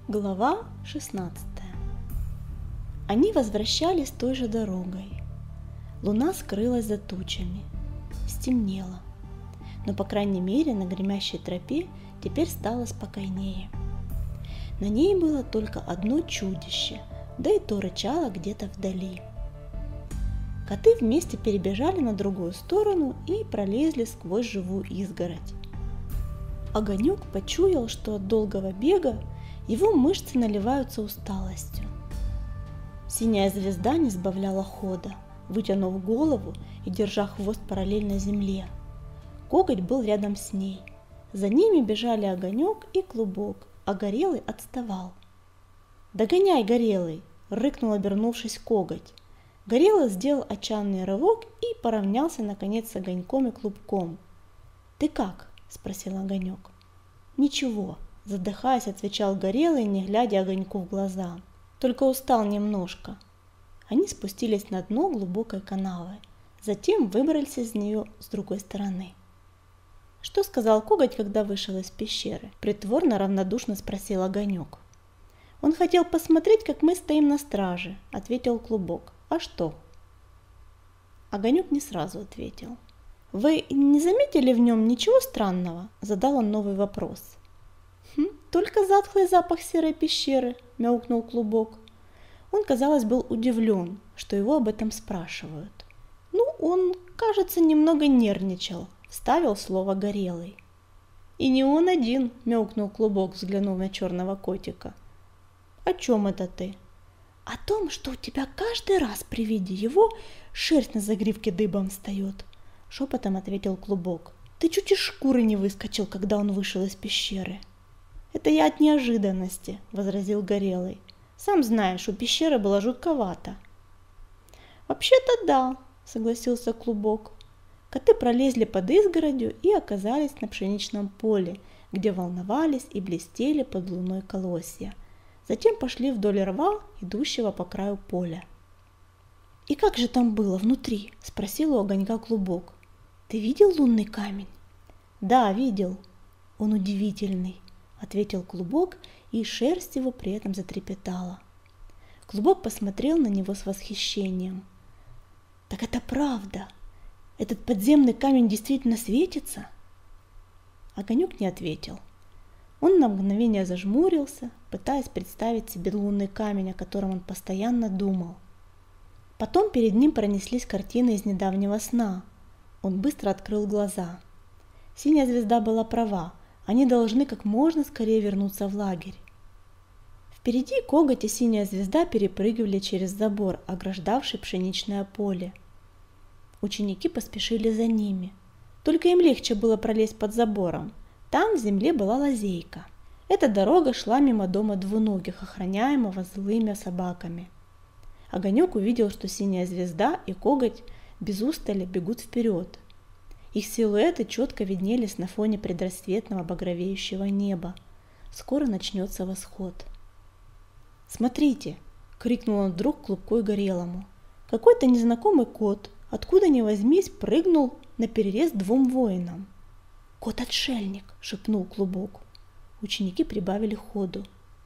Глава 16. Они возвращались той же дорогой. Луна скрылась за тучами. Стемнело. Но, по крайней мере, на гремящей тропе теперь стало спокойнее. На ней было только одно чудище, да и то рычало где-то вдали. Коты вместе перебежали на другую сторону и пролезли сквозь живую изгородь. Огонек почуял, что от долгого бега его мышцы наливаются усталостью. Синяя звезда не сбавляла хода, вытянув голову и держа хвост параллельно земле. Коготь был рядом с ней. За ними бежали Огонек и Клубок, а Горелый отставал. «Догоняй, Горелый!» – рыкнул, обернувшись, Коготь. Горелый сделал отчаянный рывок и поравнялся наконец с Огоньком и Клубком. «Ты как?» – спросил Огонек. «Ничего», – задыхаясь, отвечал Горелый, не глядя Огоньку в глаза. «Только устал немножко». Они спустились на дно глубокой канавы, затем выбрались из нее с другой стороны. «Что сказал Коготь, когда вышел из пещеры?» – притворно равнодушно спросил Огонек. «Он хотел посмотреть, как мы стоим на страже», – ответил Клубок. «А что?» Огонек не сразу ответил. «Вы не заметили в нем ничего странного?» – задал он новый вопрос. «Только затхлый запах серой пещеры», – мяукнул Клубок. Он, казалось, был удивлен, что его об этом спрашивают. «Ну, он, кажется, немного нервничал», – вставил слово Горелый. «И не он один», – мяукнул Клубок, взглянув на черного котика. «О чем это ты?» «О том, что у тебя каждый раз при виде его шерсть на загривке дыбом встает», – шепотом ответил Клубок. «Ты чуть из шкуры не выскочил, когда он вышел из пещеры». «Это я от неожиданности», – возразил Горелый. «Сам знаешь, у пещеры было жутковато». «Вообще-то да», – согласился Клубок. Коты пролезли под изгородью и оказались на пшеничном поле, где волновались и блестели под луной колосья. Затем пошли вдоль рва, идущего по краю поля. «И как же там было внутри?» – спросил у Огонька Клубок. «Ты видел лунный камень?» «Да, видел. Он удивительный», – ответил Клубок, и шерсть его при этом затрепетала. Клубок посмотрел на него с восхищением. «Так это правда? Этот подземный камень действительно светится?» Огонек не ответил. Он на мгновение зажмурился, пытаясь представить себе лунный камень, о котором он постоянно думал. Потом перед ним пронеслись картины из недавнего сна. Он быстро открыл глаза. Синяя звезда была права, они должны как можно скорее вернуться в лагерь. Впереди Коготь и Синяя звезда перепрыгивали через забор, ограждавший пшеничное поле. Ученики поспешили за ними. Только им легче было пролезть под забором. Там в земле была лазейка. Эта дорога шла мимо дома двуногих, охраняемого злыми собаками. Огонек увидел, что Синяя звезда и Коготь без устали бегут вперед. Их силуэты четко виднелись на фоне предрассветного багровеющего неба. Скоро начнется восход. «Смотрите!» – крикнул он вдруг Клубку и Горелому. Какой-то незнакомый кот, откуда ни возьмись, прыгнул на перерез двум воинам. «Кот-отшельник!» – шепнул Клубок. Ученики прибавили ходу.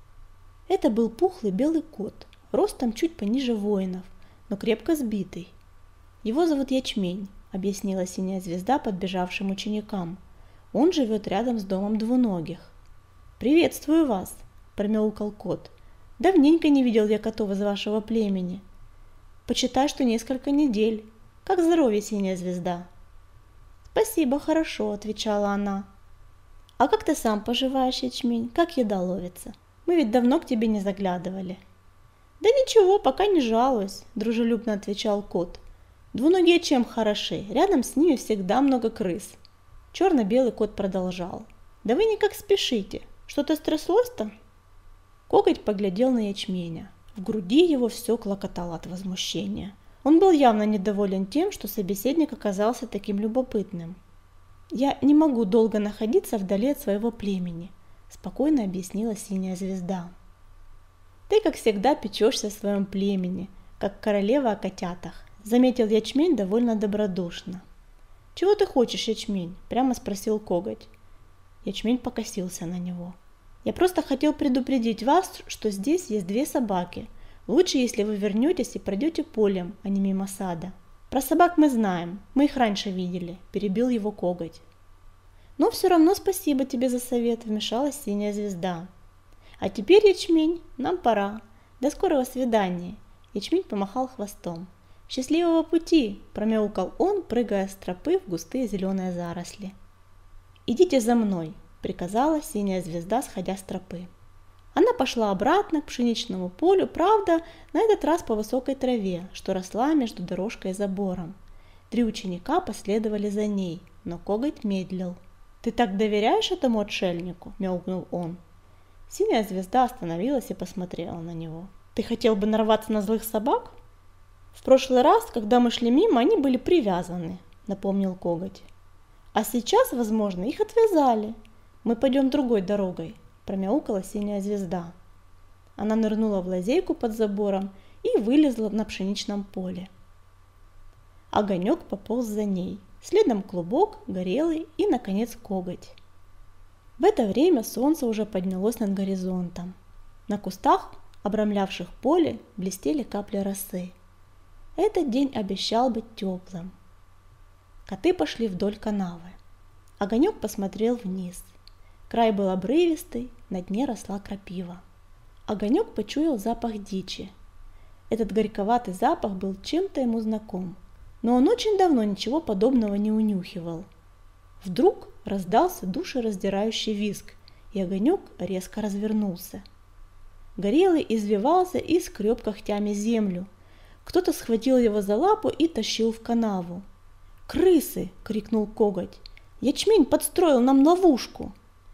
Это был пухлый белый кот, ростом чуть пониже воинов, но крепко сбитый. «Его зовут Ячмень», – объяснила Синяя звезда подбежавшим ученикам. «Он живет рядом с домом двуногих». «Приветствую вас», – промяукал кот. «Давненько не видел я котов из вашего племени. Почитай, что несколько недель. Как здоровье, Синяя звезда?» «Спасибо, хорошо», – отвечала она. «А как ты сам поживаешь, Ячмень? Как еда ловится? Мы ведь давно к тебе не заглядывали». «Да ничего, пока не жалуюсь», – дружелюбно отвечал кот. «Двуногие чем хороши? Рядом с ними всегда много крыс». Черно-белый кот продолжал. «Да вы никак спешите. Что-то стряслось-то?» Коготь поглядел на Ячменя. В груди его все клокотало от возмущения. Он был явно недоволен тем, что собеседник оказался таким любопытным. «Я не могу долго находиться вдали от своего племени», – спокойно объяснила Синяя звезда. «Ты, как всегда, печешься о своем племени, как королева о котятах», – заметил Ячмень довольно добродушно. «Чего ты хочешь, Ячмень?» – прямо спросил Коготь. Ячмень покосился на него. Я просто хотел предупредить вас, что здесь есть две собаки. Лучше, если вы вернетесь и пройдете полем, а не мимо сада. Про собак мы знаем, мы их раньше видели, перебил его Коготь. Но все равно спасибо тебе за совет, вмешалась Синяя Звезда. А теперь, Ячмень, нам пора. До скорого свидания. Ячмень помахал хвостом. Счастливого пути, промяукал он, прыгая с тропы в густые зеленые заросли. Идите за мной, приказала Синяя Звезда, сходя с тропы. Она пошла обратно к пшеничному полю, правда, на этот раз по высокой траве, что росла между дорожкой и забором. 3 ученика последовали за ней, но Коготь медлил. «Ты так доверяешь этому отшельнику?» – мяукнул он. Синяя Звезда остановилась и посмотрела на него. «Ты хотел бы нарваться на злых собак?» «В прошлый раз, когда мы шли мимо, они были привязаны», – напомнил Коготь. «А сейчас, возможно, их отвязали. Мы пойдем другой дорогой», – промяукала Синяя Звезда. Она нырнула в лазейку под забором и вылезла на пшеничном поле. Огонек пополз за ней, следом Клубок, Горелый и, наконец, Коготь. В это время солнце уже поднялось над горизонтом. На кустах, обрамлявших поле, блестели капли росы. Этот день обещал быть теплым. Коты пошли вдоль канавы. Огонек посмотрел вниз. Край был обрывистый, на дне росла крапива. Огонек почуял запах дичи. Этот горьковатый запах был чем-то ему знаком, но он очень давно ничего подобного не унюхивал. Вдруг раздался душераздирающий визг, и Огонек резко развернулся. Горелый извивался и скреб когтями землю. Кто-то схватил его за лапу и тащил в канаву. «Крысы!» – крикнул Коготь. «Ячмень подстроил нам ловушку!»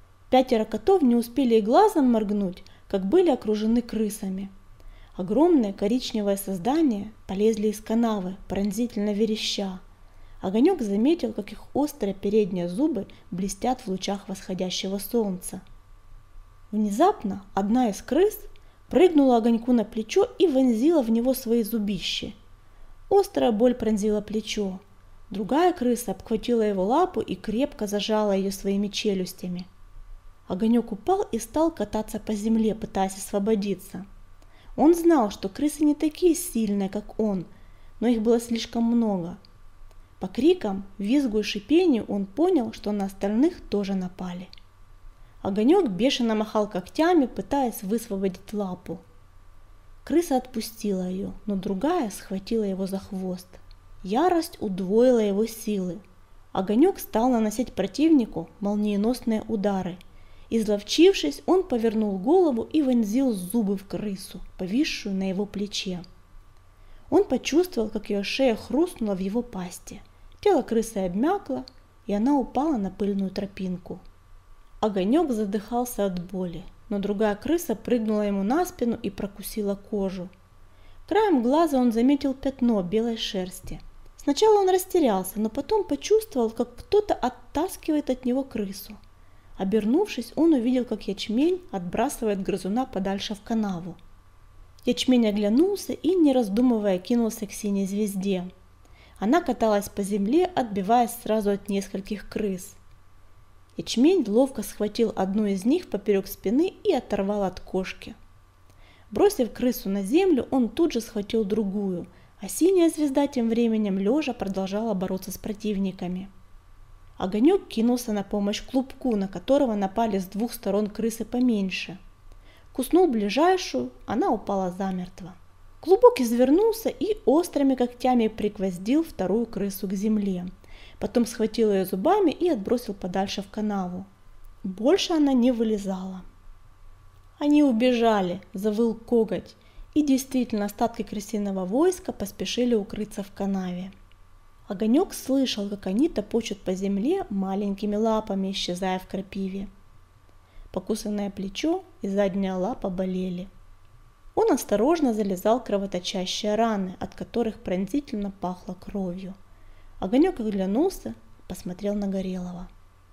5 котов не успели и глазом моргнуть, как были окружены крысами. Огромные коричневые создания полезли из канавы, пронзительно вереща. Огонек заметил, как их острые передние зубы блестят в лучах восходящего солнца. Внезапно одна из крыс прыгнула Огоньку на плечо и вонзила в него свои зубищи. Острая боль пронзила плечо. Другая крыса обхватила его лапу и крепко зажала ее своими челюстями. Огонек упал и стал кататься по земле, пытаясь освободиться. Он знал, что крысы не такие сильные, как он, но их было слишком много. По крикам, визгу и шипению он понял, что на остальных тоже напали. Огонек бешено махал когтями, пытаясь высвободить лапу. Крыса отпустила ее, но другая схватила его за хвост. Ярость удвоила его силы. Огонек стал наносить противнику молниеносные удары. Изловчившись, он повернул голову и вонзил зубы в крысу, повисшую на его плече. Он почувствовал, как ее шея хрустнула в его пасти. Тело крысы обмякло, и она упала на пыльную тропинку. Огонек задыхался от боли, но другая крыса прыгнула ему на спину и прокусила кожу. Краем глаза он заметил пятно белой шерсти. Сначала он растерялся, но потом почувствовал, как кто-то оттаскивает от него крысу. Обернувшись, он увидел, как Ячмень отбрасывает грызуна подальше в канаву. Ячмень оглянулся и, не раздумывая, кинулся к Синей Звезде. Она каталась по земле, отбиваясь сразу от нескольких крыс. Ячмень ловко схватил одну из них поперек спины и оторвал от кошки. Бросив крысу на землю, он тут же схватил другую, а Синяя Звезда тем временем лежа продолжала бороться с противниками. Огонек кинулся на помощь Клубку, на которого напали с 2 сторон крысы поменьше. Куснул ближайшую, она упала замертво. Клубок извернулся и острыми когтями пригвоздил вторую крысу к земле. Потом схватил ее зубами и отбросил подальше в канаву. Больше она не вылезала. «Они убежали!» – завыл Коготь. И действительно, остатки крысиного войска поспешили укрыться в канаве. Огонек слышал, как они топочут по земле маленькими лапами, исчезая в крапиве. Покусанное плечо и задняя лапа болели. Он осторожно залезал в кровоточащие раны, от которых пронзительно пахло кровью. Огонек оглянулся, посмотрел на Горелого.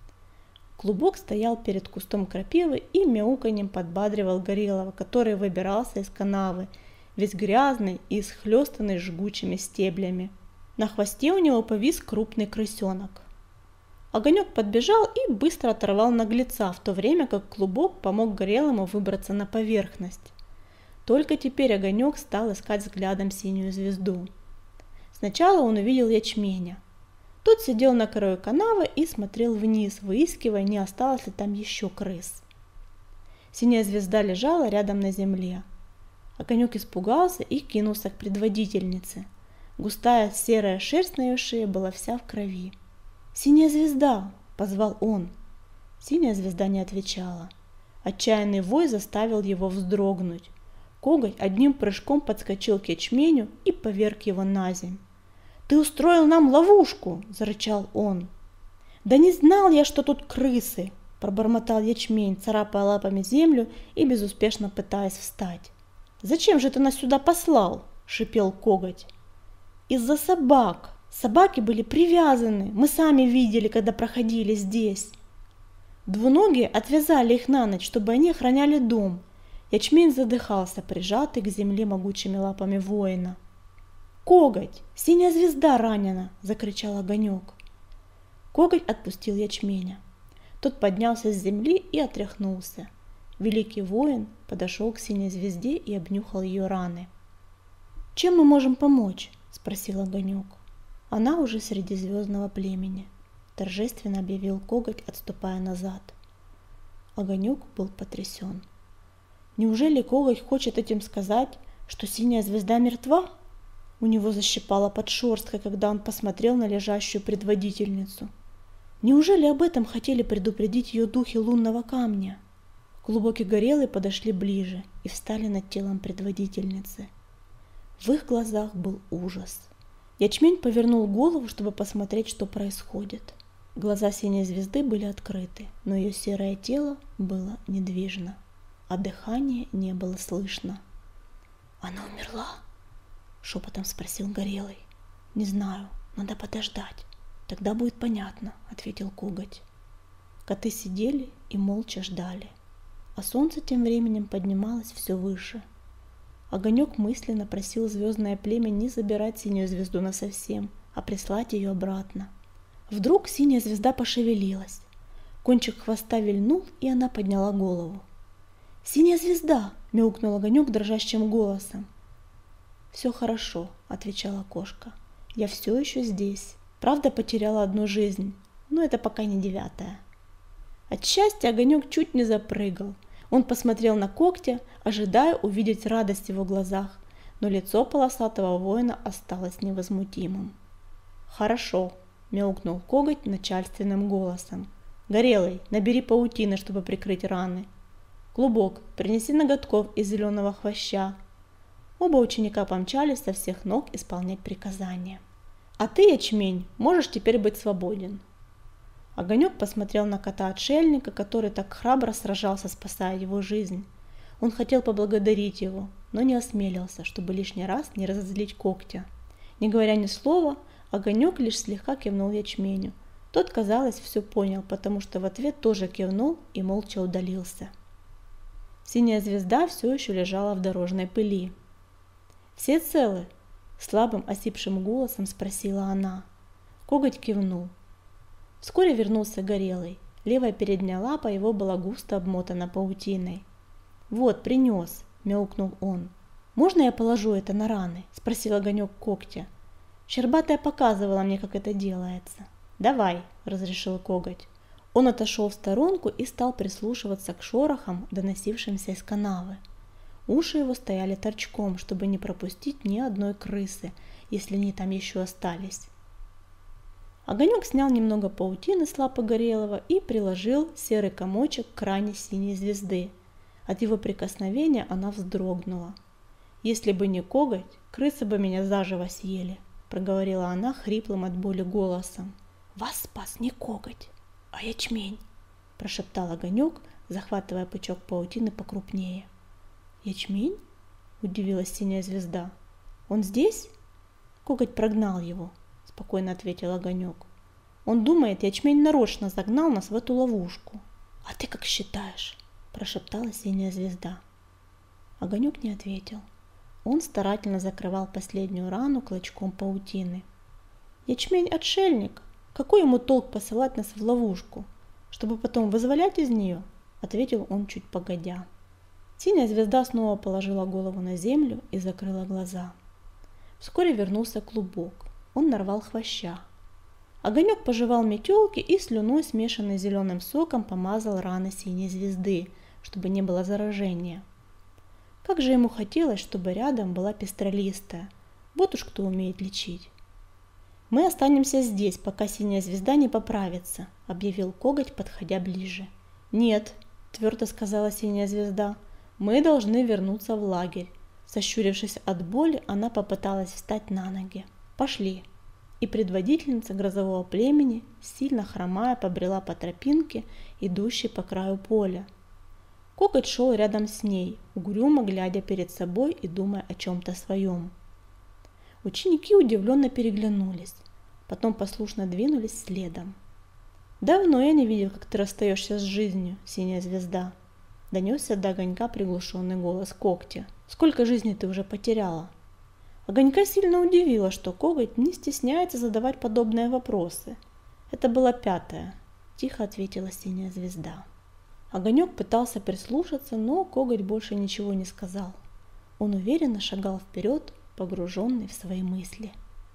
Клубок стоял перед кустом крапивы и мяуканьем подбадривал Горелого, который выбирался из канавы, весь грязный и исхлестанный жгучими стеблями. На хвосте у него повис крупный крысенок. Огонек подбежал и быстро оторвал наглеца, в то время как клубок помог Горелому выбраться на поверхность. Только теперь Огонек стал искать взглядом синюю звезду. Сначала он увидел ячменя. Тот сидел на краю канавы и смотрел вниз, выискивая, не осталось ли там еще крыс. Синяя звезда лежала рядом на земле. Огонек испугался и кинулся к предводительнице. Густая серая шерсть на ее шее была вся в крови. «Синяя звезда!» – позвал он. Синяя звезда не отвечала. Отчаянный вой заставил его вздрогнуть. Коготь одним прыжком подскочил к ячменю и поверг его на земь. «Ты устроил нам ловушку!» – зарычал он. «Да не знал я, что тут крысы!» – пробормотал ячмень, царапая лапами землю и безуспешно пытаясь встать. «Зачем же ты нас сюда послал?» – шипел Коготь. «Из-за собак. Собаки были привязаны. Мы сами видели, когда проходили здесь. Двуногие отвязали их на ночь, чтобы они охраняли дом». Ячмень задыхался, прижатый к земле могучими лапами воина. «Коготь! Синяя звезда ранена!» – закричал Огонек. Коготь отпустил ячменя. Тот поднялся с земли и отряхнулся. Великий воин подошел к синей звезде и обнюхал ее раны. «Чем мы можем помочь?» – спросил Огонек. «Она уже среди звездного племени», – торжественно объявил Коготь, отступая назад. Огонек был потрясен. Неужели Коготь хочет этим сказать, что синяя звезда мертва? У него защипало под шерсткой, когда он посмотрел на лежащую предводительницу. Неужели об этом хотели предупредить ее духи лунного камня? Клубок и Горелый подошли ближе и встали над телом предводительницы. В их глазах был ужас. Ячмень повернул голову, чтобы посмотреть, что происходит. Глаза синей звезды были открыты, но ее серое тело было недвижно, а дыхания не было слышно. «Она умерла?» — шепотом спросил Горелый. «Не знаю, надо подождать. Тогда будет понятно», — ответил Коготь. Коты сидели и молча ждали, а солнце тем временем поднималось все выше. Огонек мысленно просил звездное племя не забирать синюю звезду насовсем, а прислать ее обратно. Вдруг синяя звезда пошевелилась. Кончик хвоста вильнул, и она подняла голову. «Синяя звезда!» – мяукнул Огонек дрожащим голосом. «Все хорошо», – отвечала кошка. «Я все еще здесь. Правда, потеряла одну жизнь, но это пока не 9-я». От счастья Огонек чуть не запрыгал. Он посмотрел на Когтя, ожидая увидеть радость в его глазах, но лицо полосатого воина осталось невозмутимым. «Хорошо», – мяукнул Коготь начальственным голосом. «Горелый, набери паутины, чтобы прикрыть раны. Клубок, принеси ноготков из зеленого хвоща». Оба ученика помчались со всех ног исполнять приказания. «А ты, Ячмень, можешь теперь быть свободен». Огонек посмотрел на кота-отшельника, который так храбро сражался, спасая его жизнь. Он хотел поблагодарить его, но не осмелился, чтобы лишний раз не разозлить Когтя. Не говоря ни слова, Огонек лишь слегка кивнул Ячменю. Тот, казалось, все понял, потому что в ответ тоже кивнул и молча удалился. Синяя звезда все еще лежала в дорожной пыли. «Все целы?» – слабым осипшим голосом спросила она. Коготь кивнул. Вскоре вернулся Горелый. Левая передняя лапа его была густо обмотана паутиной. «Вот, принес», – мяукнул он. «Можно я положу это на раны?» – спросил Огонек Когтя. «Щербатая показывала мне, как это делается». «Давай», – разрешил Коготь. Он отошел в сторонку и стал прислушиваться к шорохам, доносившимся из канавы. Уши его стояли торчком, чтобы не пропустить ни одной крысы, если они там еще остались. Огонек снял немного паутины с лапы Горелого и приложил серый комочек к ране синей звезды. От его прикосновения она вздрогнула. «Если бы не Коготь, крысы бы меня заживо съели», – проговорила она хриплым от боли голосом. «Вас спас не Коготь, а ячмень», – прошептал Огонек, захватывая пучок паутины покрупнее. «Ячмень?» – удивилась синяя звезда. «Он здесь?» «Коготь прогнал его», – спокойно ответил Огонек. «Он думает, ячмень нарочно загнал нас в эту ловушку». «А ты как считаешь?» – прошептала синяя звезда. Огонек не ответил. Он старательно закрывал последнюю рану клочком паутины. «Ячмень – отшельник. Какой ему толк посылать нас в ловушку, чтобы потом вызволять из нее? Ответил он чуть погодя. Синяя звезда снова положила голову на землю и закрыла глаза. Вскоре вернулся Клубок. Он нарвал хвоща. Огонек пожевал метелки и слюной, смешанной с зеленым соком, помазал раны синей звезды, чтобы не было заражения. Как же ему хотелось, чтобы рядом была пестролистая. Вот уж кто умеет лечить. «Мы останемся здесь, пока синяя звезда не поправится», — объявил Коготь, подходя ближе. «Нет», — твердо сказала синяя звезда, — «мы должны вернуться в лагерь». Сощурившись от боли, она попыталась встать на ноги. «Пошли». И предводительница грозового племени, сильно хромая, побрела по тропинке, идущей по краю поля. Коготь шел рядом с ней, угрюмо глядя перед собой и думая о чем-то своем. Ученики удивленно переглянулись, потом послушно двинулись следом. «Давно я не видел, как ты расстаешься с жизнью, синяя звезда», — донесся до Огонька приглушенный голос Когтя. «Сколько жизней ты уже потеряла?» Огонька сильно удивило, что Коготь не стесняется задавать подобные вопросы. «Это была 5-я», — тихо ответила синяя звезда. Огонек пытался прислушаться, но Коготь больше ничего не сказал. Он уверенно шагал вперед, погруженный в свои мысли.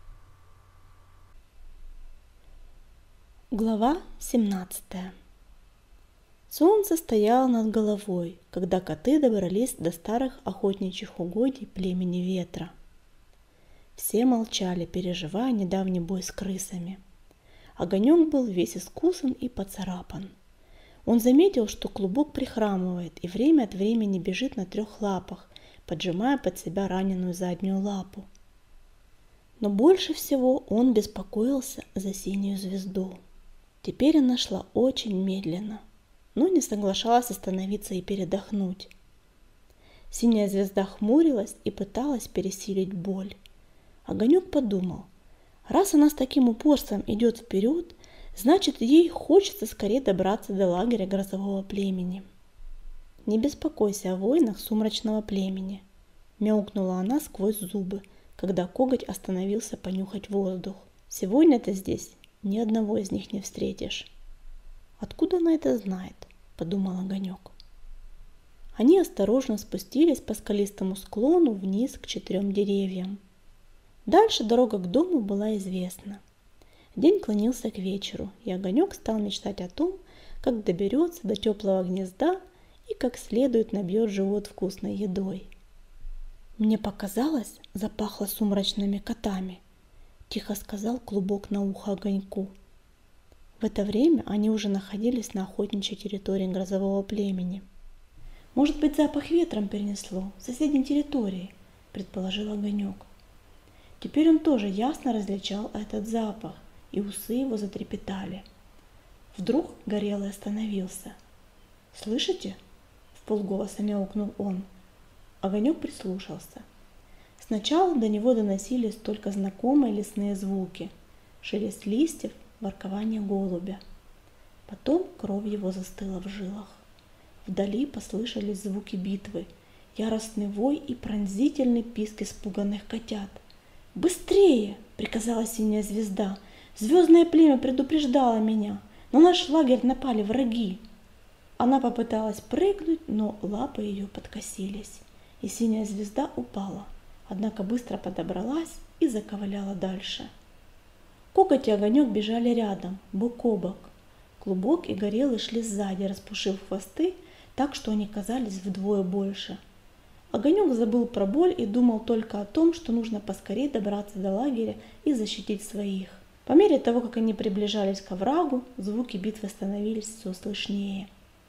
Глава 17. Солнце стояло над головой, когда коты добрались до старых охотничьих угодий племени Ветра. Все молчали, переживая недавний бой с крысами. Огонек был весь искусан и поцарапан. Он заметил, что Клубок прихрамывает и время от времени бежит на 3 лапах, поджимая под себя раненую заднюю лапу. Но больше всего он беспокоился за синюю звезду. Теперь она шла очень медленно, но не соглашалась остановиться и передохнуть. Синяя звезда хмурилась и пыталась пересилить боль. Огонек подумал, раз она с таким упорством идет вперед, значит, ей хочется скорее добраться до лагеря грозового племени. «Не беспокойся о воинах сумрачного племени», — мяукнула она сквозь зубы, когда Коготь остановился понюхать воздух. «Сегодня ты здесь ни одного из них не встретишь». «Откуда она это знает?» — подумал Огонек. Они осторожно спустились по скалистому склону вниз к 4 деревьям. Дальше дорога к дому была известна. День клонился к вечеру, и Огонек стал мечтать о том, как доберется до теплого гнезда и как следует набьет живот вкусной едой. «Мне показалось, запахло сумрачными котами», — тихо сказал Клубок на ухо Огоньку. В это время они уже находились на охотничьей территории грозового племени. «Может быть, запах ветром перенесло с соседней территории», — предположил Огонек. Теперь он тоже ясно различал этот запах, и усы его затрепетали. Вдруг Горелый остановился. «Слышите?» — вполголоса мяукнул он. Огонек прислушался. Сначала до него доносились только знакомые лесные звуки: шелест листьев, воркование голубя. Потом кровь его застыла в жилах. Вдали послышались звуки битвы, яростный вой и пронзительный писк испуганных котят. «Быстрее!» — приказала синяя звезда. «Звездное племя предупреждало меня. На наш лагерь напали враги». Она попыталась прыгнуть, но лапы ее подкосились, и синяя звезда упала, однако быстро подобралась и заковыляла дальше. Коготь и Огонек бежали рядом, бок о бок. Клубок и Горелый шли сзади, распушив хвосты, так что они казались вдвое больше. Огонек забыл про боль и думал только о том, что нужно поскорее добраться до лагеря и защитить своих. По мере того, как они приближались к оврагу, звуки битвы становились все слышнее.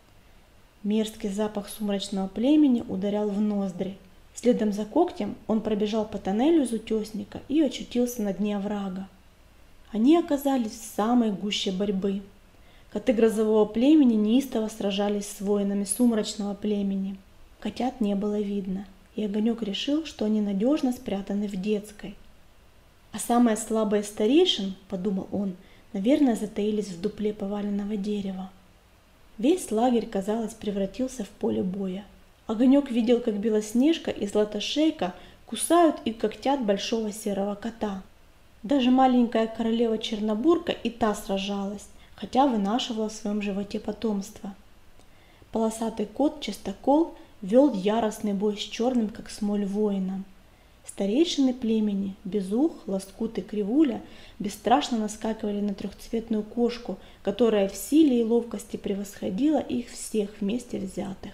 Мерзкий запах сумрачного племени ударял в ноздри. Следом за Когтем он пробежал по тоннелю из утесника и очутился на дне оврага. Они оказались в самой гуще борьбы. Коты грозового племени неистово сражались с воинами сумрачного племени. Котят не было видно, и Огонек решил, что они надежно спрятаны в детской. А самые слабые старейшин, подумал он, наверное, затаились в дупле поваленного дерева. Весь лагерь, казалось, превратился в поле боя. Огонек видел, как Белоснежка и Златошейка кусают и когтят большого серого кота. Даже маленькая королева Чернобурка и та сражалась, хотя вынашивала в своем животе потомство. Полосатый кот Чистокол вел яростный бой с черным, как смоль, воином. Старейшины племени Безух, Лоскут и Кривуля бесстрашно наскакивали на трехцветную кошку, которая в силе и ловкости превосходила их всех вместе взятых.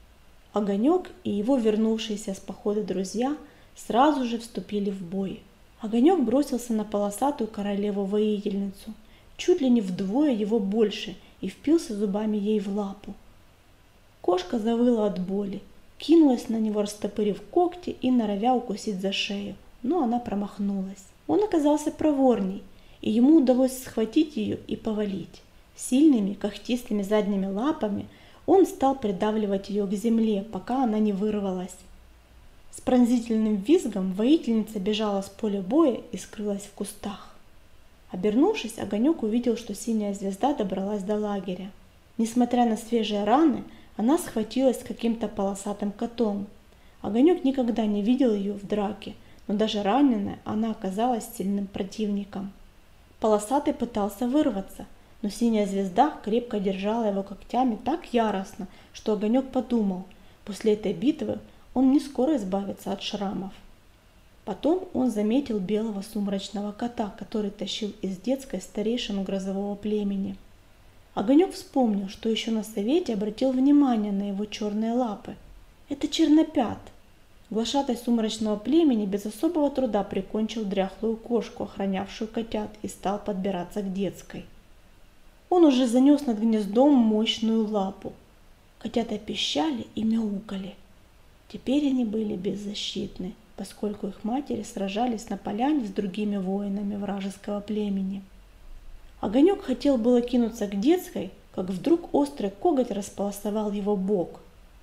Огонек и его вернувшиеся с похода друзья сразу же вступили в бой. Огонек бросился на полосатую королеву-воительницу, чуть ли не вдвое его больше, и впился зубами ей в лапу. Кошка завыла от боли, кинулась на него, растопырив когти и норовя укусить за шею, но она промахнулась. Он оказался проворней, и ему удалось схватить ее и повалить. Сильными когтистыми задними лапами он стал придавливать ее к земле, пока она не вырвалась. С пронзительным визгом воительница бежала с поля боя и скрылась в кустах. Обернувшись, Огонек увидел, что синяя звезда добралась до лагеря. Несмотря на свежие раны, она схватилась с каким-то полосатым котом. Огонек никогда не видел ее в драке, но даже раненая она оказалась сильным противником. Полосатый пытался вырваться, но синяя звезда крепко держала его когтями так яростно, что Огонек подумал, после этой битвы он не скоро избавится от шрамов. Потом он заметил белого сумрачного кота, который тащил из детской старейшину грозового племени. Огонек вспомнил, что еще на совете обратил внимание на его черные лапы. Это Чернопят. Глашатай сумрачного племени без особого труда прикончил дряхлую кошку, охранявшую котят, и стал подбираться к детской. Он уже занес над гнездом мощную лапу. Котята пищали и мяукали. Теперь они были беззащитны, поскольку их матери сражались на поляне с другими воинами вражеского племени. Огонек хотел было кинуться к детской, как вдруг острый коготь располосовал его бок.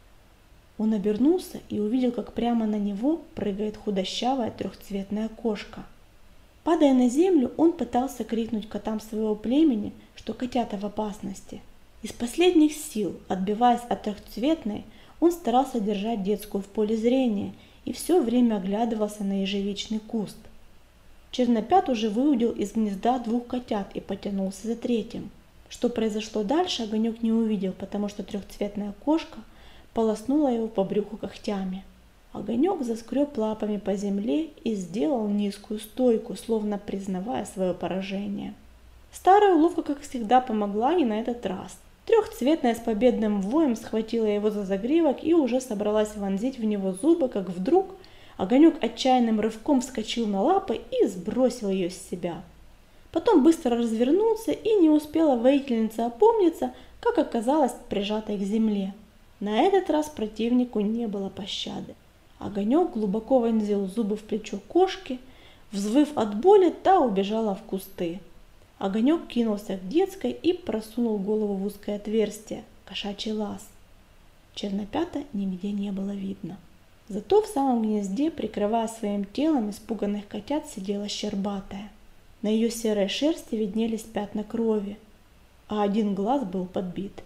Он обернулся и увидел, как прямо на него прыгает худощавая трехцветная кошка. Падая на землю, он пытался крикнуть котам своего племени, что котята в опасности. Из последних сил, отбиваясь от трехцветной, он старался держать детскую в поле зрения и все время оглядывался на ежевичный куст. Чернопят уже выудил из гнезда двух котят и потянулся за третьим. Что произошло дальше, Огонек не увидел, потому что трехцветная кошка полоснула его по брюху когтями. Огонек заскреб лапами по земле и сделал низкую стойку, словно признавая свое поражение. Старая уловка, как всегда, помогла и на этот раз. Трехцветная с победным воем схватила его за загривок и уже собралась вонзить в него зубы, как вдруг Огонек отчаянным рывком вскочил на лапы и сбросил ее с себя. Потом быстро развернулся, и не успела воительница опомниться, как оказалась прижатой к земле. На этот раз противнику не было пощады. Огонек глубоко вонзил зубы в плечо кошки, взвыв от боли, та убежала в кусты. Огонек кинулся к детской и просунул голову в узкое отверстие, кошачий лаз. Чернопята нигде не было видно. Зато в самом гнезде, прикрывая своим телом испуганных котят, сидела Щербатая. На ее серой шерсти виднелись пятна крови, а один глаз был подбит.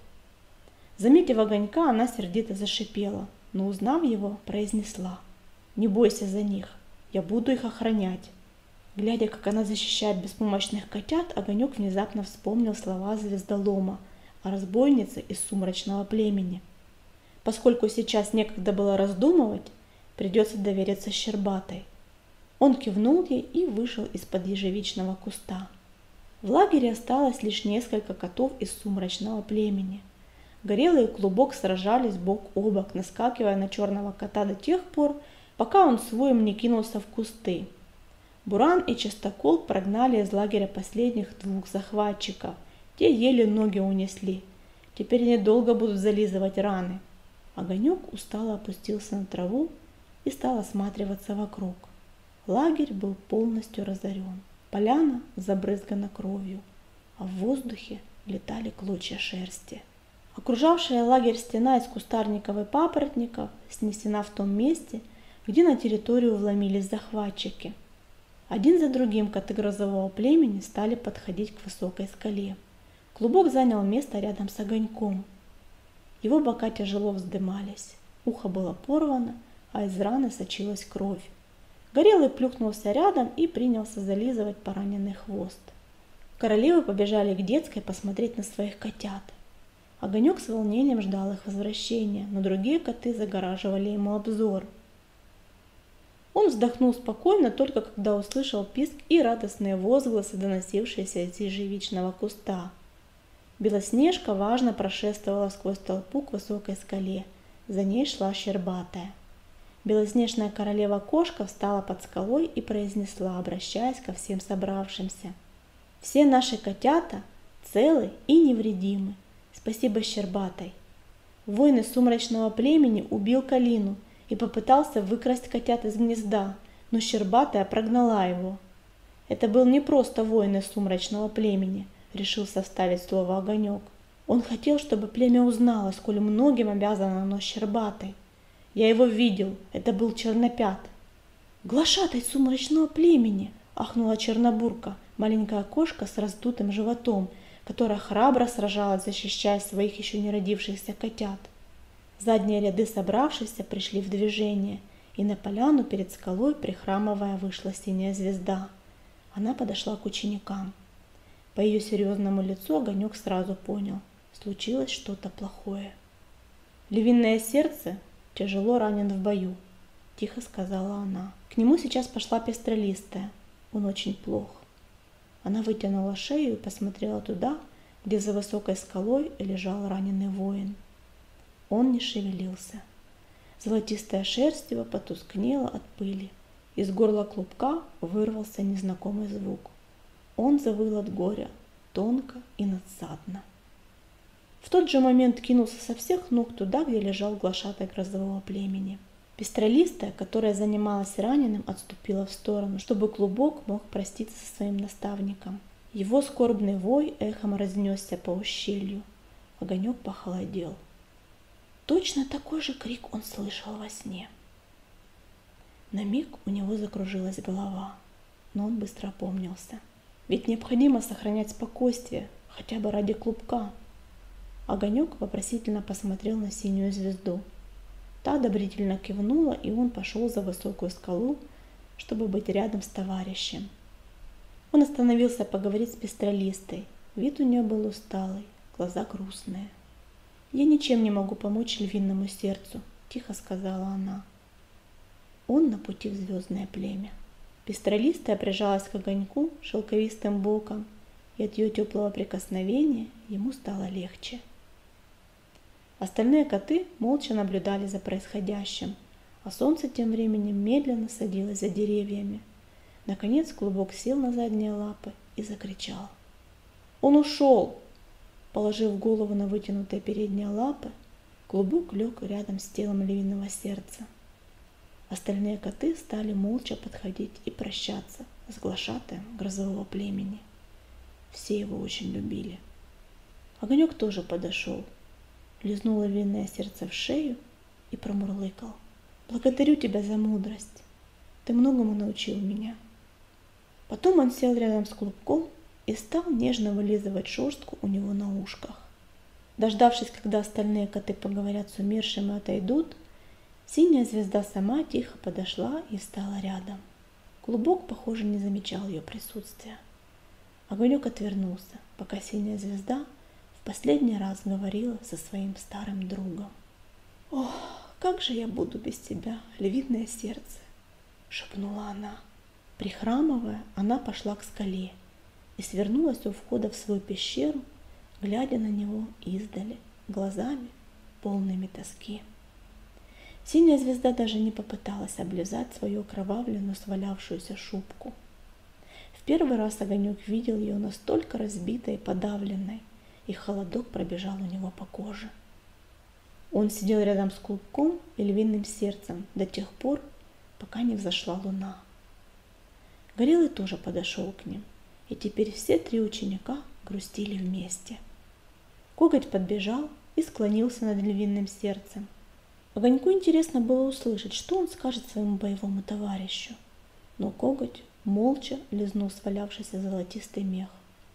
Заметив Огонька, она сердито зашипела, но, узнав его, произнесла: «Не бойся за них, я буду их охранять». Глядя, как она защищает беспомощных котят, Огонек внезапно вспомнил слова Звездолома о разбойнице из сумрачного племени. Поскольку сейчас некогда было раздумывать, придется довериться Щербатой. Он кивнул ей и вышел из-под ежевичного куста. В лагере осталось лишь несколько котов из сумрачного племени. Горелый и Клубок сражались бок о бок, наскакивая на черного кота до тех пор, пока он своим не кинулся в кусты. Буран и Чистокол прогнали из лагеря последних двух захватчиков. Те еле ноги унесли. Теперь они долго будут зализывать раны. Огонек устало опустился на траву и стал осматриваться вокруг. Лагерь был полностью разорен. Поляна забрызгана кровью, а в воздухе летали клочья шерсти. Окружавшая лагерь стена из кустарников и папоротников снесена в том месте, где на территорию вломились захватчики. Один за другим коты грозового племени стали подходить к высокой скале. Клубок занял место рядом с Огоньком. Его бока тяжело вздымались, ухо было порвано, а из раны сочилась кровь. Горелый плюхнулся рядом и принялся зализывать пораненный хвост. Королевы побежали к детской посмотреть на своих котят. Огонек с волнением ждал их возвращения, но другие коты загораживали ему обзор. Он вздохнул спокойно, только когда услышал писк и радостные возгласы, доносившиеся из ежевичного куста. Белоснежка важно прошествовала сквозь толпу к высокой скале. За ней шла Щербатая. Белоснежная королева-кошка встала под скалой и произнесла, обращаясь ко всем собравшимся: «Все наши котята целы и невредимы. Спасибо Щербатой. Воин из сумрачного племени убил Калину и попытался выкрасть котят из гнезда, но Щербатая прогнала его. Это был не просто воин из сумрачного племени», — решился вставить слово Огонек. «Он хотел, чтобы племя узнало, сколь многим обязано оно Щербатой. Я его видел, это был Чернопят». «Глашатай сумрачного племени!» — ахнула Чернобурка, маленькая кошка с раздутым животом, которая храбро сражалась, защищая своих еще не родившихся котят. Задние ряды собравшихся пришли в движение, и на поляну перед скалой, прихрамывая, вышла синяя звезда. Она подошла к ученикам. По ее серьезному лицу Огонек сразу понял — случилось что-то плохое. «Львиное сердце тяжело ранен в бою», — тихо сказала она. «К нему сейчас пошла Пестролистая. Он очень плох». Она вытянула шею и посмотрела туда, где за высокой скалой лежал раненый воин. Он не шевелился. Золотистая шерсть его потускнела от пыли. Из горла клубка вырвался незнакомый звук. Он завыл от горя, тонко и надсадно. В тот же момент кинулся со всех ног туда, где лежал глашатай грозового племени. Пестролистая, которая занималась раненым, отступила в сторону, чтобы клубок мог проститься со своим наставником. Его скорбный вой эхом разнесся по ущелью. Огонек похолодел. Точно такой же крик он слышал во сне. На миг у него закружилась голова, но он быстро опомнился. Ведь необходимо сохранять спокойствие, хотя бы ради клубка. Огонек вопросительно посмотрел на синюю звезду. Та одобрительно кивнула, и он пошел за высокую скалу, чтобы быть рядом с товарищем. Он остановился поговорить с Пестролистой. Вид у нее был усталый, глаза грустные. «Я ничем не могу помочь львиному сердцу», — тихо сказала она. «Он на пути в звездное племя». Пестролистая прижалась к Огоньку шелковистым боком, и от ее теплого прикосновения ему стало легче. Остальные коты молча наблюдали за происходящим, а солнце тем временем медленно садилось за деревьями. Наконец клубок сел на задние лапы и закричал. «Он ушел!» Положив голову на вытянутые передние лапы, клубок лег рядом с телом львиного сердца. Остальные коты стали молча подходить и прощаться с глашатаем грозового племени. Все его очень любили. Огонек тоже подошел, лизнул львиное сердце в шею и промурлыкал: «Благодарю тебя за мудрость. Ты многому научил меня». Потом он сел рядом с клубком и стал нежно вылизывать шерстку у него на ушках. Дождавшись, когда остальные коты поговорят с умершим и отойдут, синяя звезда сама тихо подошла и встала рядом. Клубок, похоже, не замечал ее присутствия. Огонек отвернулся, пока синяя звезда в последний раз говорила со своим старым другом. «Ох, как же я буду без тебя, львиное сердце!» — шепнула она. Прихрамывая, она пошла к скале и свернулась у входа в свою пещеру, глядя на него издали, глазами, полными тоски. Синяя звезда даже не попыталась облизать свою окровавленную свалявшуюся шубку. В первый раз Огонек видел ее настолько разбитой и подавленной, и холодок пробежал у него по коже. Он сидел рядом с клубком и львиным сердцем до тех пор, пока не взошла луна. Горелый тоже подошел к ним, и теперь все три ученика грустили вместе. Коготь подбежал и склонился над львиным сердцем. Огоньку интересно было услышать, что он скажет своему боевому товарищу, но Коготь молча лизнул свалявшийся золотистый мех.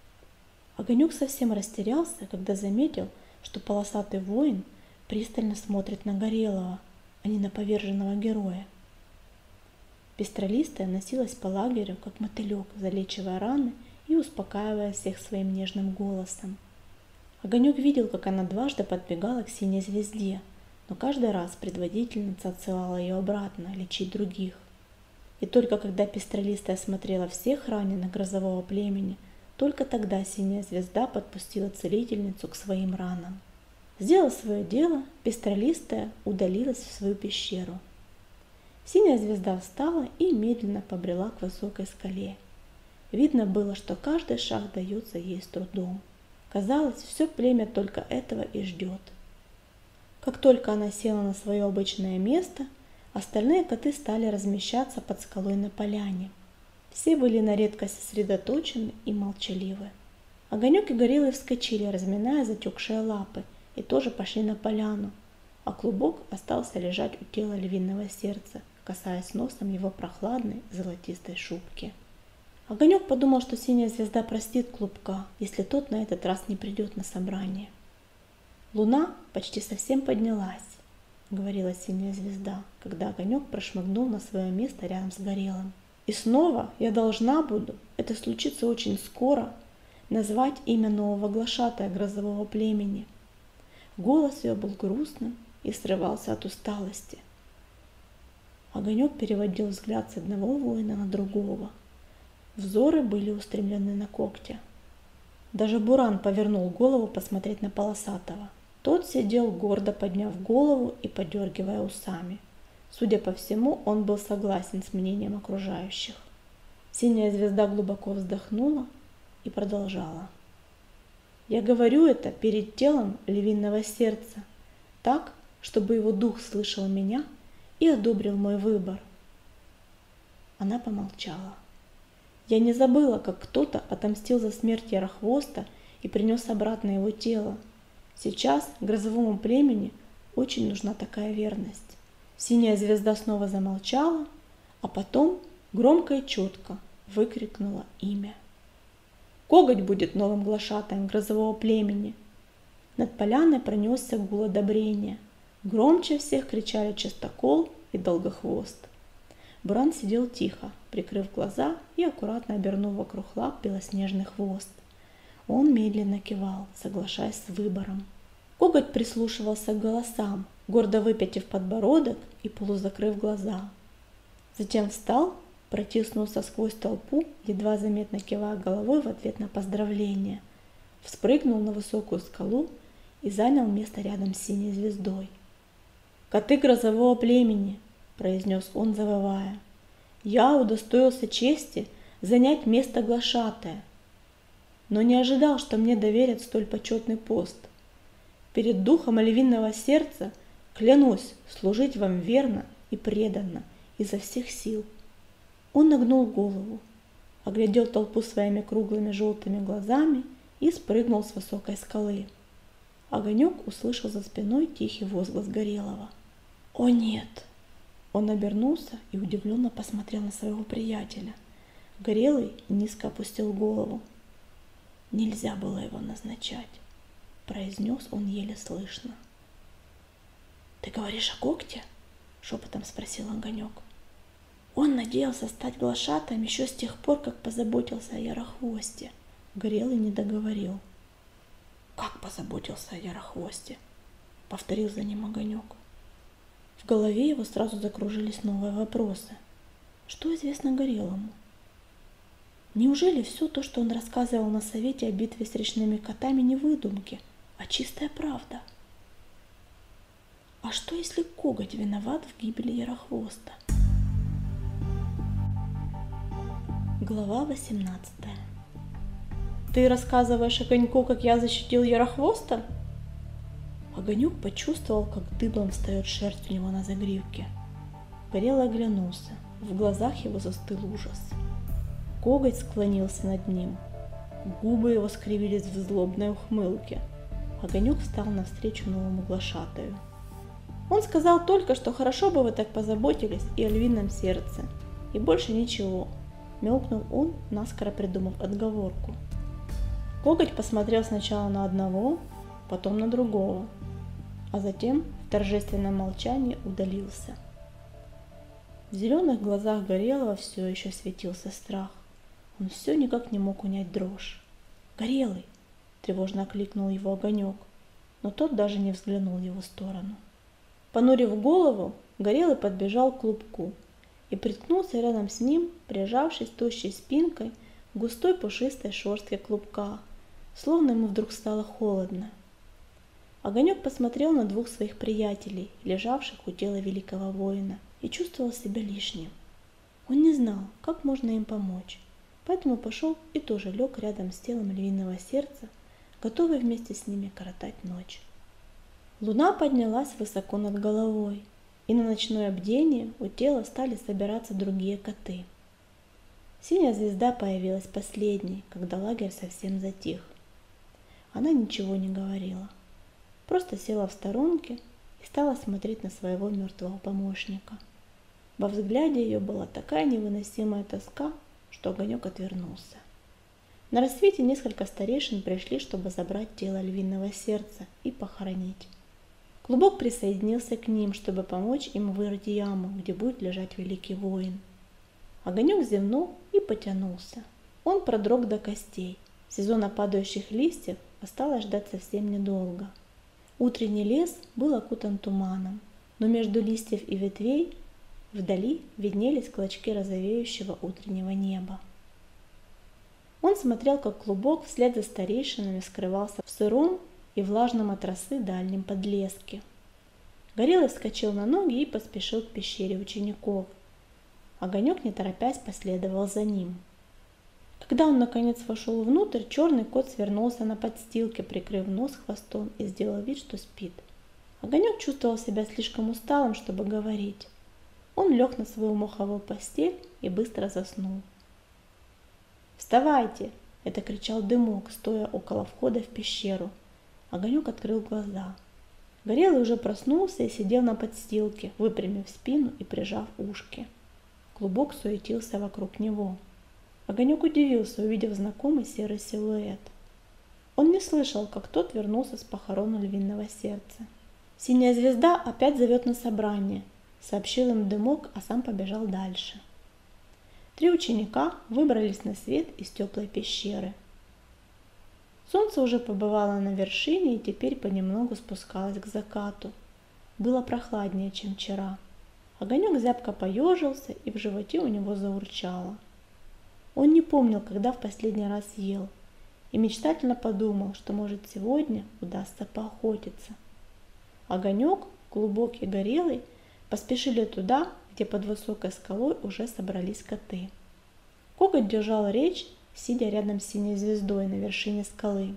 Огонек совсем растерялся, когда заметил, что полосатый воин пристально смотрит на Горелого, а не на поверженного героя. Пестролистая носилась по лагерю, как мотылек, залечивая раны и успокаивая всех своим нежным голосом. Огонек видел, как она дважды подбегала к синей звезде, но каждый раз предводительница отсылала ее обратно лечить других. И только когда пестролистая осмотрела всех раненых грозового племени, только тогда синяя звезда подпустила целительницу к своим ранам. Сделав свое дело, пестролистая удалилась в свою пещеру. Синяя звезда встала и медленно побрела к высокой скале. Видно было, что каждый шаг дается ей с трудом. Казалось, все племя только этого и ждет. Как только она села на свое обычное место, остальные коты стали размещаться под скалой на поляне. Все были на редкость сосредоточены и молчаливы. Огонек и Горелый вскочили, разминая затекшие лапы, и тоже пошли на поляну, а Клубок остался лежать у тела львиного сердца, касаясь носом его прохладной золотистой шубки. Огонек подумал, что синяя звезда простит Клубка, если тот на этот раз не придет на собрание. «Луна почти совсем поднялась», — говорила синяя звезда, когда Огонек прошмыгнул на свое место рядом с Горелым. «И снова я должна буду, это случится очень скоро, назвать имя нового глашатая грозового племени». Голос ее был грустным и срывался от усталости. Огонек переводил взгляд с одного воина на другого. Взоры были устремлены на когтя. Даже Буран повернул голову посмотреть на Полосатого. Тот сидел, гордо подняв голову и подергивая усами. Судя по всему, он был согласен с мнением окружающих. Синяя звезда глубоко вздохнула и продолжала. «Я говорю это перед телом львиного сердца, так, чтобы его дух слышал меня и одобрил мой выбор». Она помолчала. «Я не забыла, как кто-то отомстил за смерть Ярохвоста и принес обратно его тело. Сейчас грозовому племени очень нужна такая верность». Синяя звезда снова замолчала, а потом громко и четко выкрикнула имя. «Коготь будет новым глашатаем грозового племени!» Над поляной пронесся гул одобрения. Громче всех кричали Частокол и Долгохвост. Буран сидел тихо, прикрыв глаза и аккуратно обернув вокруг лап белоснежный хвост. Он медленно кивал, соглашаясь с выбором. Коготь прислушивался к голосам, гордо выпятив подбородок и полузакрыв глаза. Затем встал, протиснулся сквозь толпу, едва заметно кивая головой в ответ на поздравление, вспрыгнул на высокую скалу и занял место рядом с синей звездой. «Коты грозового племени!» – произнес он, завывая. «Я удостоился чести занять место глашатая, но не ожидал, что мне доверят столь почетный пост. Перед духом львиного сердца клянусь служить вам верно и преданно изо всех сил». Он нагнул голову, оглядел толпу своими круглыми желтыми глазами и спрыгнул с высокой скалы. Огонек услышал за спиной тихий возглас Горелого. «О нет!» Он обернулся и удивленно посмотрел на своего приятеля. Горелый низко опустил голову. «Нельзя было его назначать», — произнес он еле слышно. «Ты говоришь о когте?» — шепотом спросил Огонек. «Он надеялся стать глашатаем еще с тех пор, как позаботился о Ярохвосте». Горелый не договорил. «Как позаботился о Ярохвосте?» — повторил за ним Огонек. В голове его сразу закружились новые вопросы. Что известно Горелому? Неужели все то, что он рассказывал на совете о битве с речными котами, не выдумки, а чистая правда? А что, если Коготь виноват в гибели Ярохвоста? Глава 18. «Ты рассказываешь Огоньку, как я защитил Ярохвоста?» Огонек почувствовал, как дыбом встает шерсть у него на загривке. Горелый оглянулся, в глазах его застыл ужас. Коготь склонился над ним, губы его скривились в злобной ухмылке. Огонек встал навстречу новому глашатаю. «Он сказал только, что хорошо бы вы так позаботились и о львином сердце, и больше ничего», — мелкнул он, наскоро придумав отговорку. Коготь посмотрел сначала на одного, потом на другого, а затем в торжественном молчании удалился. В зеленых глазах Горелого все еще светился страх. Он все никак не мог унять дрожь. «Горелый!» – тревожно окликнул его Огонек, но тот даже не взглянул в его сторону. Понурив голову, Горелый подбежал к клубку и приткнулся рядом с ним, прижавшись тощей спинкой к густой пушистой шерстке клубка, словно ему вдруг стало холодно. Огонек посмотрел на двух своих приятелей, лежавших у тела великого воина, и чувствовал себя лишним. Он не знал, как можно им помочь, поэтому пошел и тоже лег рядом с телом львиного сердца, готовый вместе с ними коротать ночь. Луна поднялась высоко над головой, и на ночное бдение у тела стали собираться другие коты. Синяя звезда появилась последней, когда лагерь совсем затих. Она ничего не говорила, просто села в сторонке и стала смотреть на своего мертвого помощника. Во взгляде ее была такая невыносимая тоска, что Огонек отвернулся. На рассвете несколько старейшин пришли, чтобы забрать тело львиного сердца и похоронить. Клубок присоединился к ним, чтобы помочь им вырыть яму, где будет лежать великий воин. Огонек зевнул и потянулся. Он продрог до костей. Сезона падающих листьев осталось ждать совсем недолго. Утренний лес был окутан туманом, но между листьев и ветвей вдали виднелись клочки розовеющего утреннего неба. Он смотрел, как клубок вслед за старейшинами скрывался в сыром и влажном от росы дальнем подлеске. Горелый вскочил на ноги и поспешил к пещере учеников. Огонек, не торопясь, последовал за ним. Когда он наконец вошел внутрь, черный кот свернулся на подстилке, прикрыв нос хвостом, и сделал вид, что спит. Огонек чувствовал себя слишком усталым, чтобы говорить. Он лег на свою моховую постель и быстро заснул. «Вставайте!» – это кричал Дымок, стоя около входа в пещеру. Огонек открыл глаза. Горелый уже проснулся и сидел на подстилке, выпрямив спину и прижав ушки. Клубок суетился вокруг него. Огонек удивился, увидев знакомый серый силуэт. Он не слышал, как тот вернулся с похорон львиного сердца. «Синяя звезда опять зовет на собрание», — сообщил им Дымок, а сам побежал дальше. 3 ученика выбрались на свет из теплой пещеры. Солнце уже побывало на вершине и теперь понемногу спускалось к закату. Было прохладнее, чем вчера. Огонек зябко поежился, и в животе у него заурчало. Он не помнил, когда в последний раз ел, и мечтательно подумал, что, может, сегодня удастся поохотиться. Огонек, Клубок и Горелый поспешили туда, где под высокой скалой уже собрались коты. Коготь держал речь, сидя рядом с синей звездой на вершине скалы.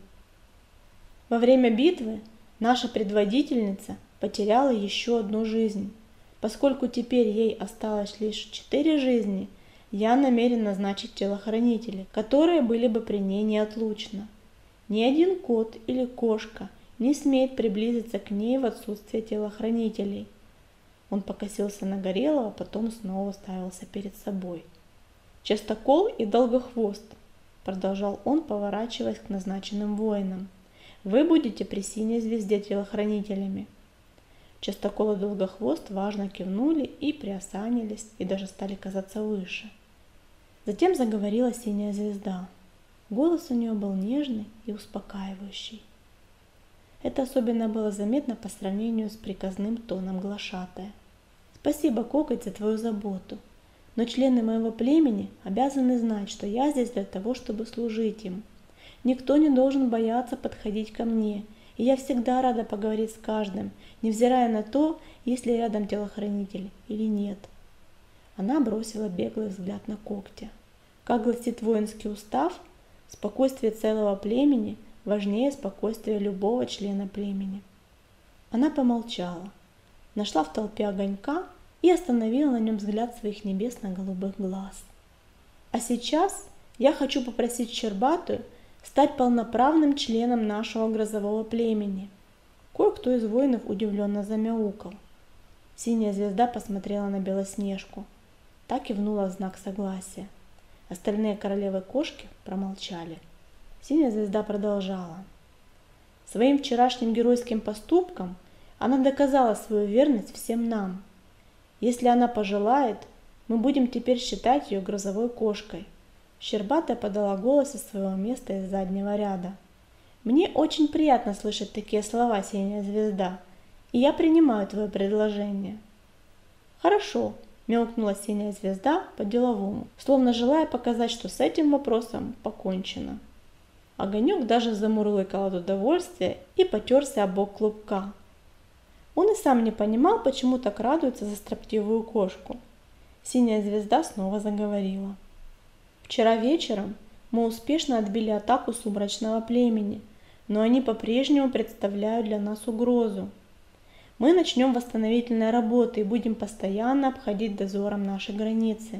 Во время битвы наша предводительница потеряла еще одну жизнь. Поскольку теперь ей осталось лишь 4 жизни, я намерен назначить телохранителей, которые были бы при ней неотлучно. Ни один кот или кошка не смеет приблизиться к ней в отсутствие телохранителей. Он покосился на Горелого, потом снова уставился перед собой. «Частокол и Долгохвост», — продолжал он, поворачиваясь к назначенным воинам, — «вы будете при синей звезде телохранителями». Частокол и Долгохвост важно кивнули и приосанились, и даже стали казаться выше. Затем заговорила синяя звезда. Голос у нее был нежный и успокаивающий. Это особенно было заметно по сравнению с приказным тоном глашатая. «Спасибо, Коготь, за твою заботу, но члены моего племени обязаны знать, что я здесь для того, чтобы служить им. Никто не должен бояться подходить ко мне, и я всегда рада поговорить с каждым, невзирая на то, есть ли рядом телохранитель или нет». Она бросила беглый взгляд на Когтя. Как гласит воинский устав, спокойствие целого племени важнее спокойствия любого члена племени. Она помолчала, нашла в толпе Огонька и остановила на нем взгляд своих небесно-голубых глаз. «А сейчас я хочу попросить Щербатую стать полноправным членом нашего грозового племени». Кое-кто из воинов удивленно замяукал. Синяя звезда посмотрела на Белоснежку. Та кивнула в знак согласия. Остальные королевы-кошки промолчали. Синяя звезда продолжала. Своим вчерашним геройским поступком она доказала свою верность всем нам. Если она пожелает, Мы будем теперь считать ее грозовой кошкой. Щербатая подала голос со своего места из заднего ряда. Мне очень приятно слышать такие слова, синяя звезда, и я принимаю твое предложение. Хорошо, мелкнула синяя звезда по-деловому, словно желая показать, что с этим вопросом покончено. Огонек даже замурлыкал от удовольствия и потерся об бок клубка. Он и сам не понимал, почему так радуется за строптивую кошку. Синяя звезда снова заговорила. Вчера вечером мы успешно отбили атаку сумрачного племени, но они по-прежнему представляют для нас угрозу. Мы начнем восстановительные работы и будем постоянно обходить дозором наши границы.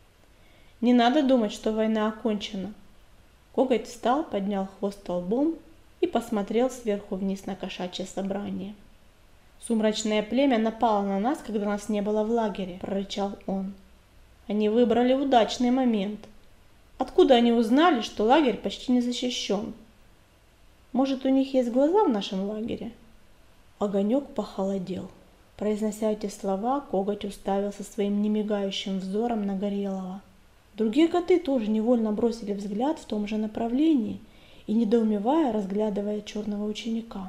Не надо думать, что война окончена. Коготь встал, поднял хвост столбом и посмотрел сверху вниз на кошачье собрание. «Сумрачное племя напало на нас, когда нас не было в лагере», – прорычал он. «Они выбрали удачный момент. Откуда они узнали, что лагерь почти не защищен? Может, у них есть глаза в нашем лагере?» Огонек похолодел. Произнося эти слова, Коготь уставился своим немигающим взором на Горелого. Другие коты тоже невольно бросили взгляд в том же направлении и, недоумевая, разглядывая черного ученика.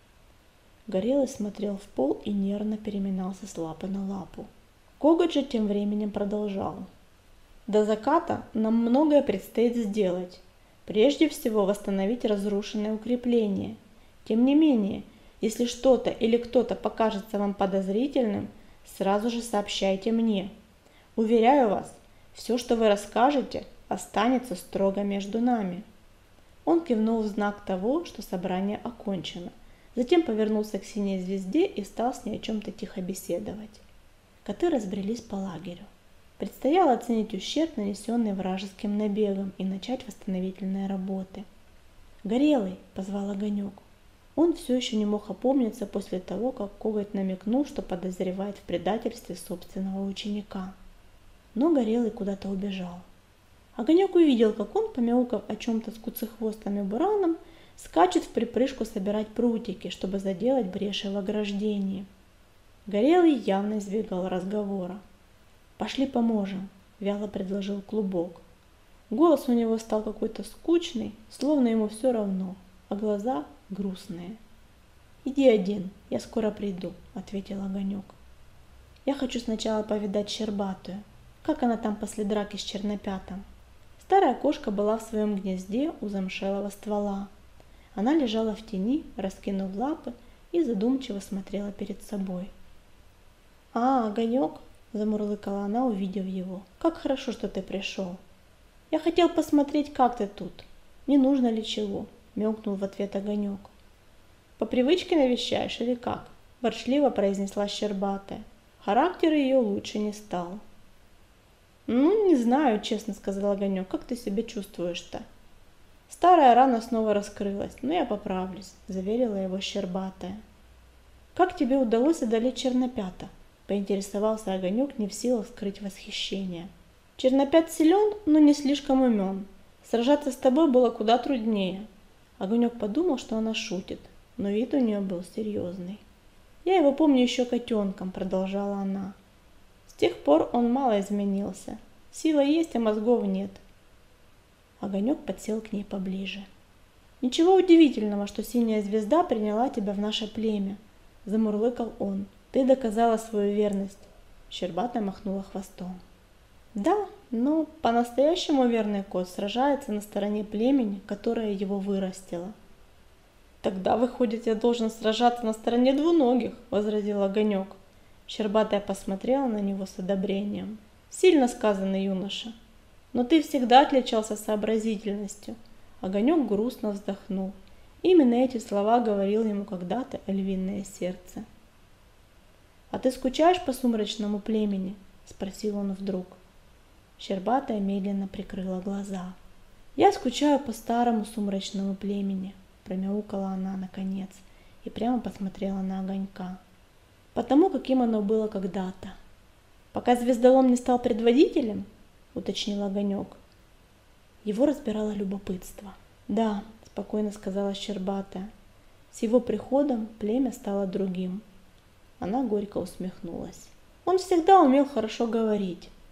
Горелый смотрел в пол и нервно переминался с лапы на лапу. Коготь же тем временем продолжал. До заката нам многое предстоит сделать. Прежде всего восстановить разрушенные укрепления. Тем не менее, если что-то или кто-то покажется вам подозрительным, сразу же сообщайте мне. Уверяю вас, все, что вы расскажете, останется строго между нами. Он кивнул в знак того, что собрание окончено. Затем повернулся к синей звезде и стал с ней о чем-то тихо беседовать. Коты разбрелись по лагерю. Предстояло оценить ущерб, нанесенный вражеским набегом, и начать восстановительные работы. «Горелый!» – позвал Огонек. Он все еще не мог опомниться после того, как Коготь намекнул, что подозревает в предательстве собственного ученика. Но Горелый куда-то убежал. Огонек увидел, как он, помяукав о чем-то с куцехвостом и бураном, скачет в припрыжку собирать прутики, чтобы заделать бреши в ограждении. Горелый явно избегал разговора. «Пошли поможем», – вяло предложил Клубок. Голос у него стал какой-то скучный, словно ему все равно, а глаза грустные. «Иди один, я скоро приду», – ответил Огонек. «Я хочу сначала повидать Щербатую. Как она там после драки с Чернопятом?» Старая кошка была в своем гнезде у замшелого ствола. Она лежала в тени, раскинув лапы, и задумчиво смотрела перед собой. «А, Огонек!» – замурлыкала она, увидев его. «Как хорошо, что ты пришел. Я хотел посмотреть, как ты тут. Не нужно ли чего?» – мяукнул в ответ Огонек. «По привычке навещаешь или как?» – ворчливо произнесла Щербатая. Характер ее лучше не стал. «Ну, не знаю, честно сказал Огонек, как ты себя чувствуешь-то?» «Старая рана снова раскрылась, но я поправлюсь», – заверила его Щербатая. «Как тебе удалось одолеть Чернопята?» – поинтересовался Огонек, не в силах скрыть восхищение. «Чернопят силен, но не слишком умен. Сражаться с тобой было куда труднее». Огонек подумал, что она шутит, но вид у нее был серьезный. «Я его помню еще котенком», – продолжала она. «С тех пор он мало изменился. Сила есть, а мозгов нет». Огонек подсел к ней поближе. «Ничего удивительного, что синяя звезда приняла тебя в наше племя», – замурлыкал он. «Ты доказала свою верность». Щербатая махнула хвостом. «Да, но по-настоящему верный кот сражается на стороне племени, которое его вырастило». «Тогда, выходит, я должен сражаться на стороне двуногих», – возразил Огонек. Щербатая посмотрела на него с одобрением. «Сильно сказано, юноша. Но ты всегда отличался сообразительностью». Огонек грустно вздохнул. Именно эти слова говорил ему когда-то львиное сердце. «А ты скучаешь по сумрачному племени?» – спросил он вдруг. Щербатая медленно прикрыла глаза. «Я скучаю по старому сумрачному племени», – промяукала она наконец и прямо посмотрела на Огонька. «Потому, каким оно было когда-то». «Пока Звездолом не стал предводителем?» – уточнил Огонек. Его разбирало любопытство. «Да», – спокойно сказала Щербатая. «С его приходом племя стало другим». Она горько усмехнулась. «Он всегда умел хорошо говорить.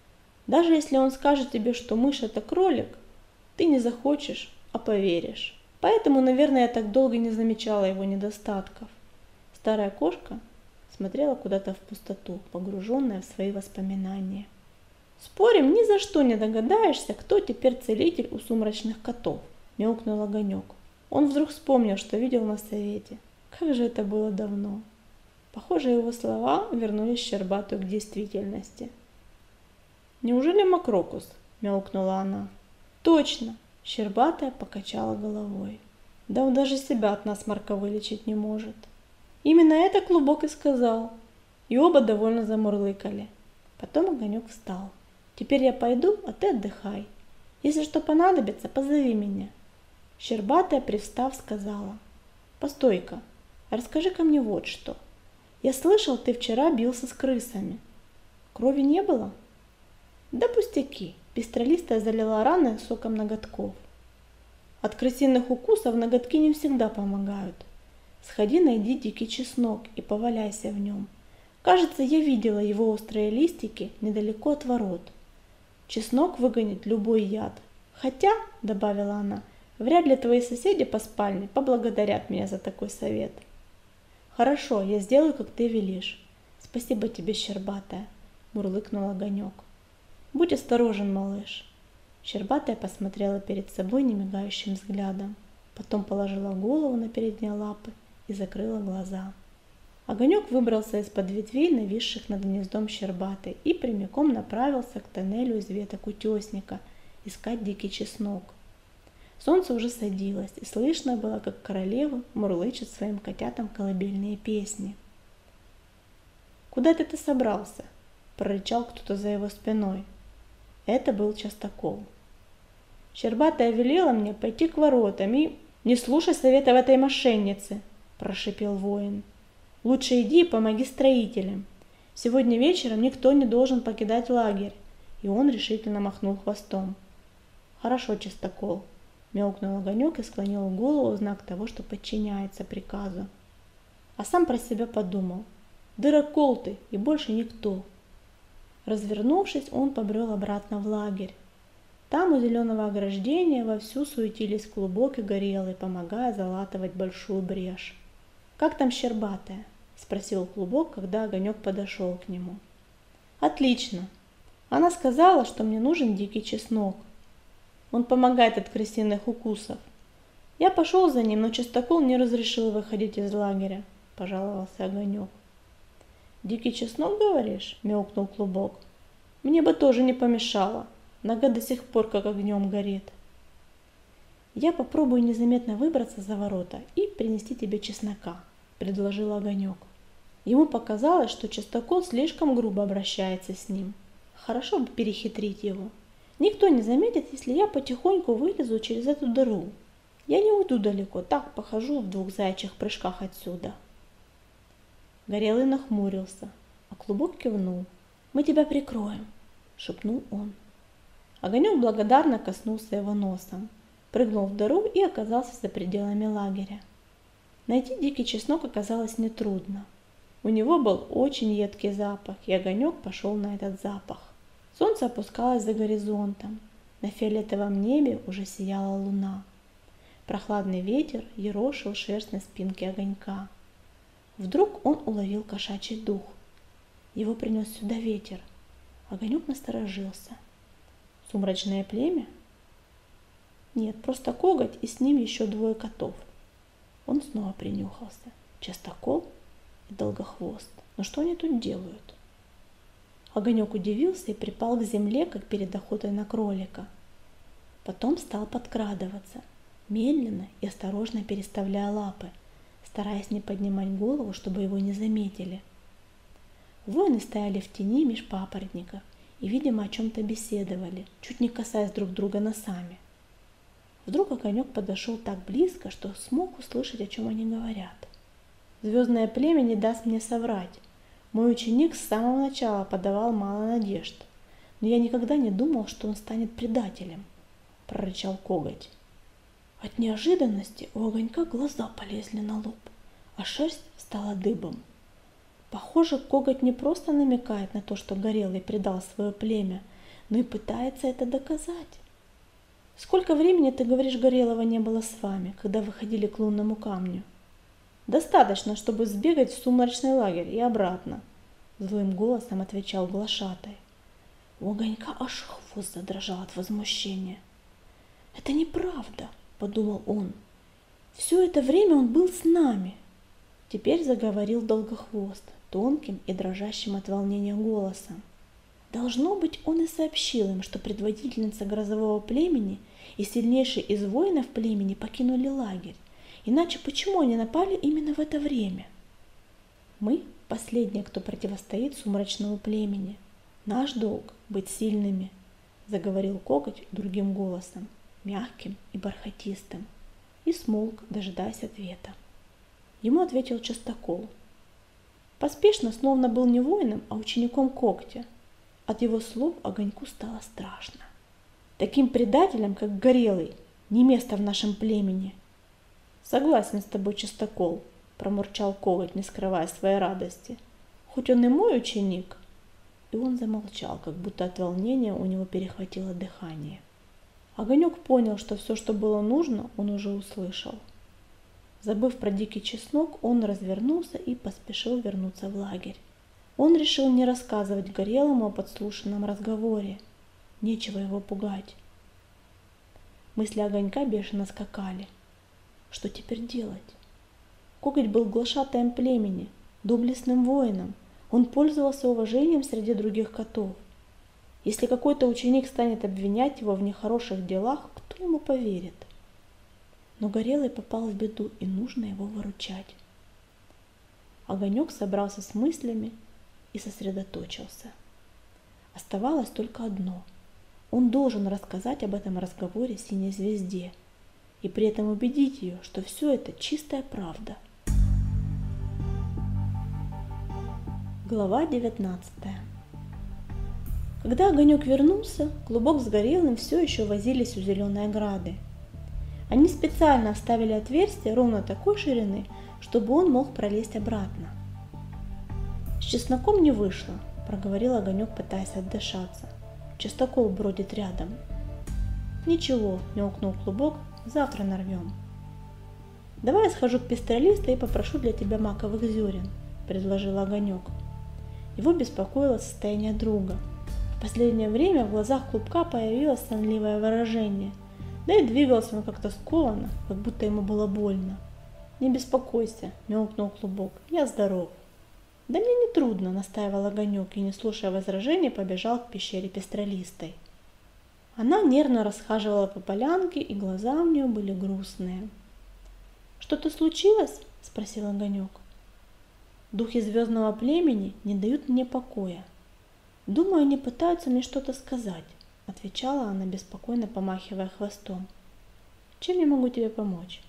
Даже если он скажет тебе, что мышь это кролик, ты не захочешь, а поверишь. Поэтому, наверное, я так долго не замечала его недостатков. Старая кошка смотрела куда-то в пустоту, погруженная в свои воспоминания. «Спорим, ни за что не догадаешься, кто теперь целитель у сумрачных котов», – мяукнул Огонек. Он вдруг вспомнил, что видел на совете. Как же это было давно. Похоже, его слова вернулись Щербатую к действительности. «Неужели Макрокус?» – мяукнула она. «Точно!» – Щербатая покачала головой. «Да он даже себя от насморка вылечить не может». Именно это Клубок и сказал. И оба довольно замурлыкали. Потом Огонек встал. «Теперь я пойду, а ты отдыхай. Если что понадобится, позови меня». Щербатая, привстав, сказала. «Постой-ка, расскажи-ка мне вот что. Я слышал, ты вчера бился с крысами. Крови не было?» «Да пустяки», пестролистая залила раны соком ноготков. «От крысиных укусов ноготки не всегда помогают. Сходи, найди дикий чеснок и поваляйся в нем. Кажется, я видела его острые листики недалеко от ворот. Чеснок выгонит любой яд. Хотя, — добавила она, — вряд ли твои соседи по спальне поблагодарят меня за такой совет». «Хорошо, я сделаю, как ты велишь. Спасибо тебе, Щербатая», — мурлыкнул Огонек. «Будь осторожен, малыш». Щербатая посмотрела перед собой немигающим взглядом, потом положила голову на передние лапы и закрыла глаза. Огонек выбрался из-под ветвей, нависших над гнездом Щербатой, и прямиком направился к тоннелю из веток утесника искать дикий чеснок. Солнце уже садилось, и слышно было, как королева мурлычет своим котятам колыбельные песни. «Куда ты собрался?» – прорычал кто-то за его спиной. Это был Частокол. «Щербатая велела мне пойти к воротам и...» «Не слушай советов этой мошенницы!» – прошипел воин. «Лучше иди и помоги строителям. Сегодня вечером никто не должен покидать лагерь». И он решительно махнул хвостом. «Хорошо, Частокол», – мяукнул Огонек и склонил голову в знак того, что подчиняется приказу. А сам про себя подумал. «Дырокол ты, и больше никто». Развернувшись, он побрел обратно в лагерь. Там у зеленого ограждения вовсю суетились Клубок и Горелый, помогая залатывать большую брешь. «Как там Щербатая?» – спросил Клубок, когда Огонек подошел к нему. «Отлично. Она сказала, что мне нужен дикий чеснок. Он помогает от крысиных укусов. Я пошел за ним, но Частокол не разрешил выходить из лагеря», – пожаловался Огонек. «Дикий чеснок, говоришь?» – мяукнул Клубок. «Мне бы тоже не помешало. Нога до сих пор как огнем горит». «Я попробую незаметно выбраться за ворота и принести тебе чеснока», – предложил Огонек. Ему показалось, что Частокол слишком грубо обращается с ним. Хорошо бы перехитрить его. Никто не заметит, если я потихоньку вылезу через эту дыру. Я не уйду далеко, так похожу в 2 заячьих прыжках отсюда. Горелый нахмурился, а Клубок кивнул. «Мы тебя прикроем», – шепнул он. Огонек благодарно коснулся его носом, прыгнул в дыру и оказался за пределами лагеря. Найти дикий чеснок оказалось нетрудно. У него был очень едкий запах, и Огонек пошел на этот запах. Солнце опускалось за горизонтом, на фиолетовом небе уже сияла луна. Прохладный ветер ерошил шерсть на спинке Огонька. Вдруг он уловил кошачий дух. Его принес сюда ветер. Огонек насторожился. Сумрачное племя? Нет, просто Коготь и с ним еще 2 котов. Он снова принюхался. Частокол и Долгохвост. Но что они тут делают? Огонек удивился и припал к земле, как перед охотой на кролика. Потом стал подкрадываться, медленно и осторожно переставляя лапы, стараясь не поднимать голову, чтобы его не заметили. Воины стояли в тени меж папоротников и, видимо, о чем-то беседовали, чуть не касаясь друг друга носами. Вдруг Огонек подошел так близко, что смог услышать, о чем они говорят. «Звездное племя не даст мне соврать. Мой ученик с самого начала подавал мало надежд, но я никогда не думал, что он станет предателем», – прорычал Коготь. От неожиданности у Огонька глаза полезли на лоб, а шерсть стала дыбом. Похоже, Коготь не просто намекает на то, что Горелый предал свое племя, но и пытается это доказать. Сколько времени, ты говоришь, Горелого не было с вами, когда вы ходили к лунному камню? Достаточно, чтобы сбегать в сумрачный лагерь и обратно, злым голосом отвечал глашатай. У Огонька аж хвост задрожал от возмущения. Это неправда, подумал он. Все это время он был с нами. Теперь заговорил Долгохвост, тонким и дрожащим от волнения голосом. Должно быть, он и сообщил им, что предводительница грозового племени и сильнейший из воинов племени покинули лагерь. Иначе почему они напали именно в это время? Мы – последние, кто противостоит сумрачному племени. Наш долг – быть сильными, заговорил Коготь другим голосом, мягким и бархатистым, и смолк, дожидаясь ответа. Ему ответил Частокол. Поспешно словно был не воином, а учеником Когтя. От его слов Огоньку стало страшно. Таким предателям, как Горелый, не место в нашем племени. Согласен с тобой, Частокол, промурчал Коготь, не скрывая своей радости. Хоть он и мой ученик. И он замолчал, как будто от волнения у него перехватило дыхание. Огонек понял, что все, что было нужно, он уже услышал. Забыв про дикий чеснок, он развернулся и поспешил вернуться в лагерь. Он решил не рассказывать Горелому о подслушанном разговоре. Нечего его пугать. Мысли Огонька бешено скакали. Что теперь делать? Коготь был глашатаем племени, доблестным воином. Он пользовался уважением среди других котов. Если какой-то ученик станет обвинять его в нехороших делах, кто ему поверит? Но Горелый попал в беду, и нужно его выручать. Огонек собрался с мыслями и сосредоточился. Оставалось только одно. Он должен рассказать об этом разговоре Синей Звезде и при этом убедить ее, что все это чистая правда. Глава 19. Когда Огонек вернулся, Клубок с Горелым все еще возились у зеленой ограды. Они специально оставили отверстие ровно такой ширины, чтобы он мог пролезть обратно. «С чесноком не вышло», – проговорил Огонек, пытаясь отдышаться. «Частокол бродит рядом». «Ничего», – мяукнул Клубок, – «завтра нарвем». «Давай я схожу к пестролисту и попрошу для тебя маковых зерен», – предложил Огонек. Его беспокоило состояние друга. В последнее время в глазах Клубка появилось сонливое выражение, да и двигался он как-то скованно, как будто ему было больно. «Не беспокойся», – мяукнул Клубок, – «я здоров». «Да мне не трудно», – настаивал Огонек и, не слушая возражений, побежал к пещере пестролистой. Она нервно расхаживала по полянке, и глаза у нее были грустные. «Что-то случилось?» – спросил Огонек. «Духи звездного племени не дают мне покоя. Думаю, они пытаются мне что-то сказать», – отвечала она, беспокойно помахивая хвостом. «Чем я могу тебе помочь?»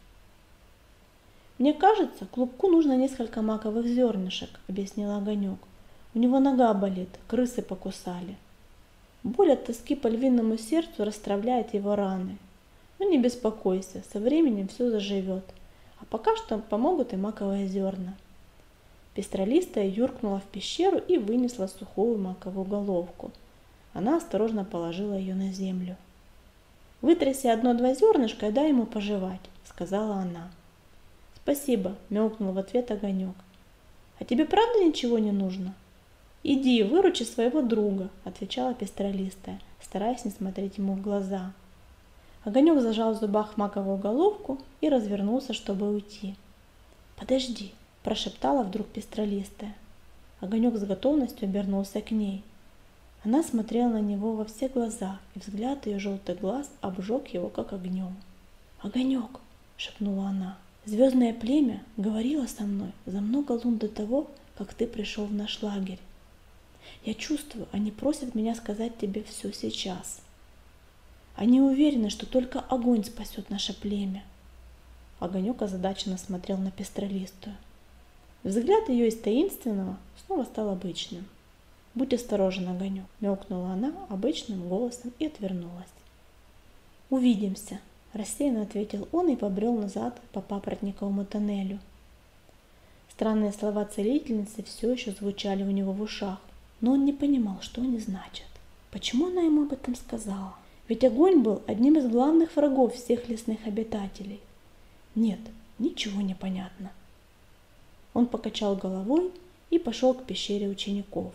«Мне кажется, Клубку нужно несколько маковых зернышек», – объяснил Огонек. «У него нога болит, крысы покусали. Боль от тоски по львиному сердцу расстравляет его раны. Но не беспокойся, со временем все заживет. А пока что помогут и маковые зерна». Пестролистая юркнула в пещеру и вынесла сухую маковую головку. Она осторожно положила ее на землю. «Вытряси одно-два зернышка и дай ему пожевать», – сказала она. «Спасибо», – мяукнул в ответ Огонек. «А тебе правда ничего не нужно?» «Иди, выручи своего друга», – отвечала пестролистая, стараясь не смотреть ему в глаза. Огонек зажал в зубах маковую головку и развернулся, чтобы уйти. «Подожди», – прошептала вдруг пестролистая. Огонек с готовностью обернулся к ней. Она смотрела на него во все глаза, и взгляд ее желтых глаз обжег его, как огнем. «Огонек», – шепнула она. «Звездное племя говорило со мной за много лун до того, как ты пришел в наш лагерь. Я чувствую, они просят меня сказать тебе все сейчас. Они уверены, что только огонь спасет наше племя». Огонек озадаченно смотрел на пестролистую. Взгляд ее из таинственного снова стал обычным. «Будь осторожен, Огонек», – мяукнула она обычным голосом и отвернулась. «Увидимся», – рассеянно ответил он и побрел назад по папоротниковому тоннелю. Странные слова целительницы все еще звучали у него в ушах, но он не понимал, что они значат. Почему она ему об этом сказала? Ведь огонь был одним из главных врагов всех лесных обитателей. Нет, ничего не понятно. Он покачал головой и пошел к пещере учеников.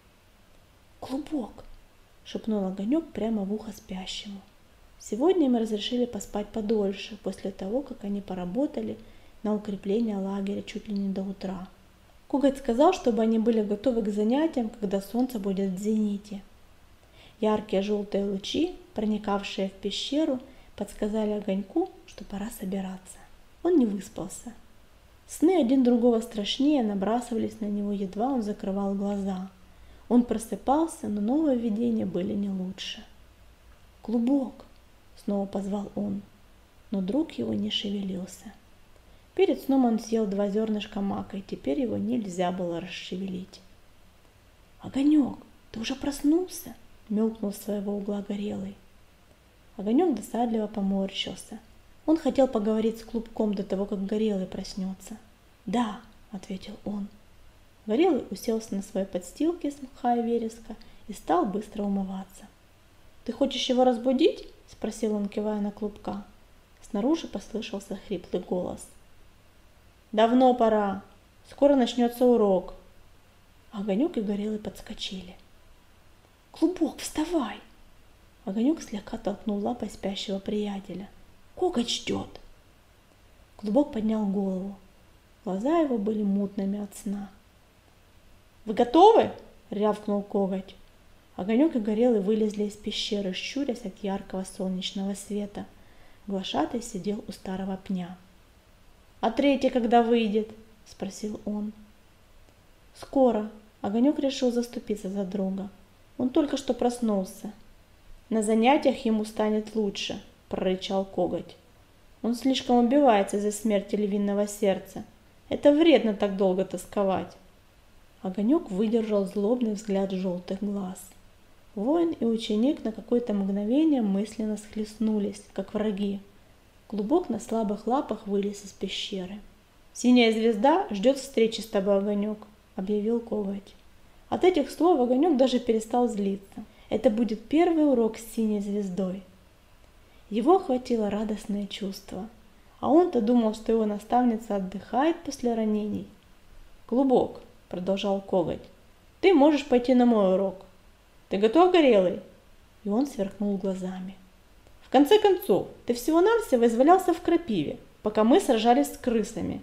«Клубок!» — шепнул Огонек прямо в ухо спящему. Сегодня им разрешили поспать подольше, после того, как они поработали на укрепление лагеря чуть ли не до утра. Коготь сказал, чтобы они были готовы к занятиям, когда солнце будет в зените. Яркие желтые лучи, проникавшие в пещеру, подсказали Огоньку, что пора собираться. Он не выспался. Сны один другого страшнее набрасывались на него, едва он закрывал глаза. Он просыпался, но новые видения были не лучше. «Клубок!» — снова позвал он, но друг его не шевелился. Перед сном он съел 2 зернышка мака, и теперь его нельзя было расшевелить. «Огонек, ты уже проснулся?» — мяукнул с своего угла Горелый. Огонек досадливо поморщился. Он хотел поговорить с Клубком до того, как Горелый проснется. «Да», — ответил он. Горелый уселся на своей подстилке из мха и вереска и стал быстро умываться. «Ты хочешь его разбудить?» — спросил он, кивая на Клубка. Снаружи послышался хриплый голос. «Давно пора. Скоро начнется урок». Огонек и Горелый подскочили. «Клубок, вставай!» Огонек слегка толкнул лапой спящего приятеля. «Коготь ждет!» Клубок поднял голову. Глаза его были мутными от сна. «Вы готовы?» — рявкнул Коготь. Огонек и Горелый вылезли из пещеры, щурясь от яркого солнечного света. Глашатай сидел у старого пня. «А третий когда выйдет?» — спросил он. «Скоро». Огонек решил заступиться за друга. Он только что проснулся. «На занятиях ему станет лучше», — прорычал Коготь. «Он слишком убивается из-за смерти львиного сердца. Это вредно так долго тосковать». Огонек выдержал злобный взгляд желтых глаз. Воин и ученик на какое-то мгновение мысленно схлестнулись, как враги. Клубок на слабых лапах вылез из пещеры. «Синяя звезда ждет встречи с тобой, Огонек», — объявил Коготь. От этих слов Огонек даже перестал злиться. Это будет первый урок с синей звездой. Его охватило радостное чувство, а он-то думал, что его наставница отдыхает после ранений. «Клубок», — продолжал Коготь, — «ты можешь пойти на мой урок. Ты готов, Горелый?» И он сверкнул глазами. «В конце концов, ты всего-навсего извалялся в крапиве, пока мы сражались с крысами».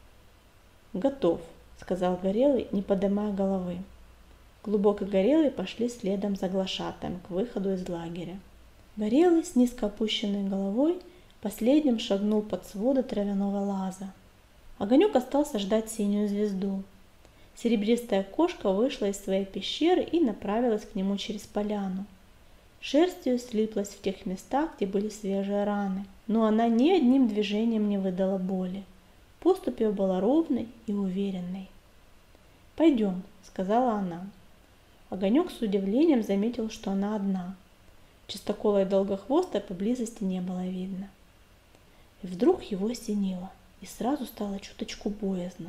«Готов», — сказал Горелый, не поднимая головы. Клубок и Горелый пошли следом за глашатаем к выходу из лагеря. Горелый с низко опущенной головой последним шагнул под своды травяного лаза. Огонек остался ждать синюю звезду. Серебристая кошка вышла из своей пещеры и направилась к нему через поляну. Шерсть ее слиплась в тех местах, где были свежие раны, но она ни одним движением не выдала боли. Поступь ее была ровной и уверенной. «Пойдем», — сказала она. Огонек с удивлением заметил, что она одна. Чистокола и Долгохвоста поблизости не было видно. И вдруг его осенило, и сразу стало чуточку боязно.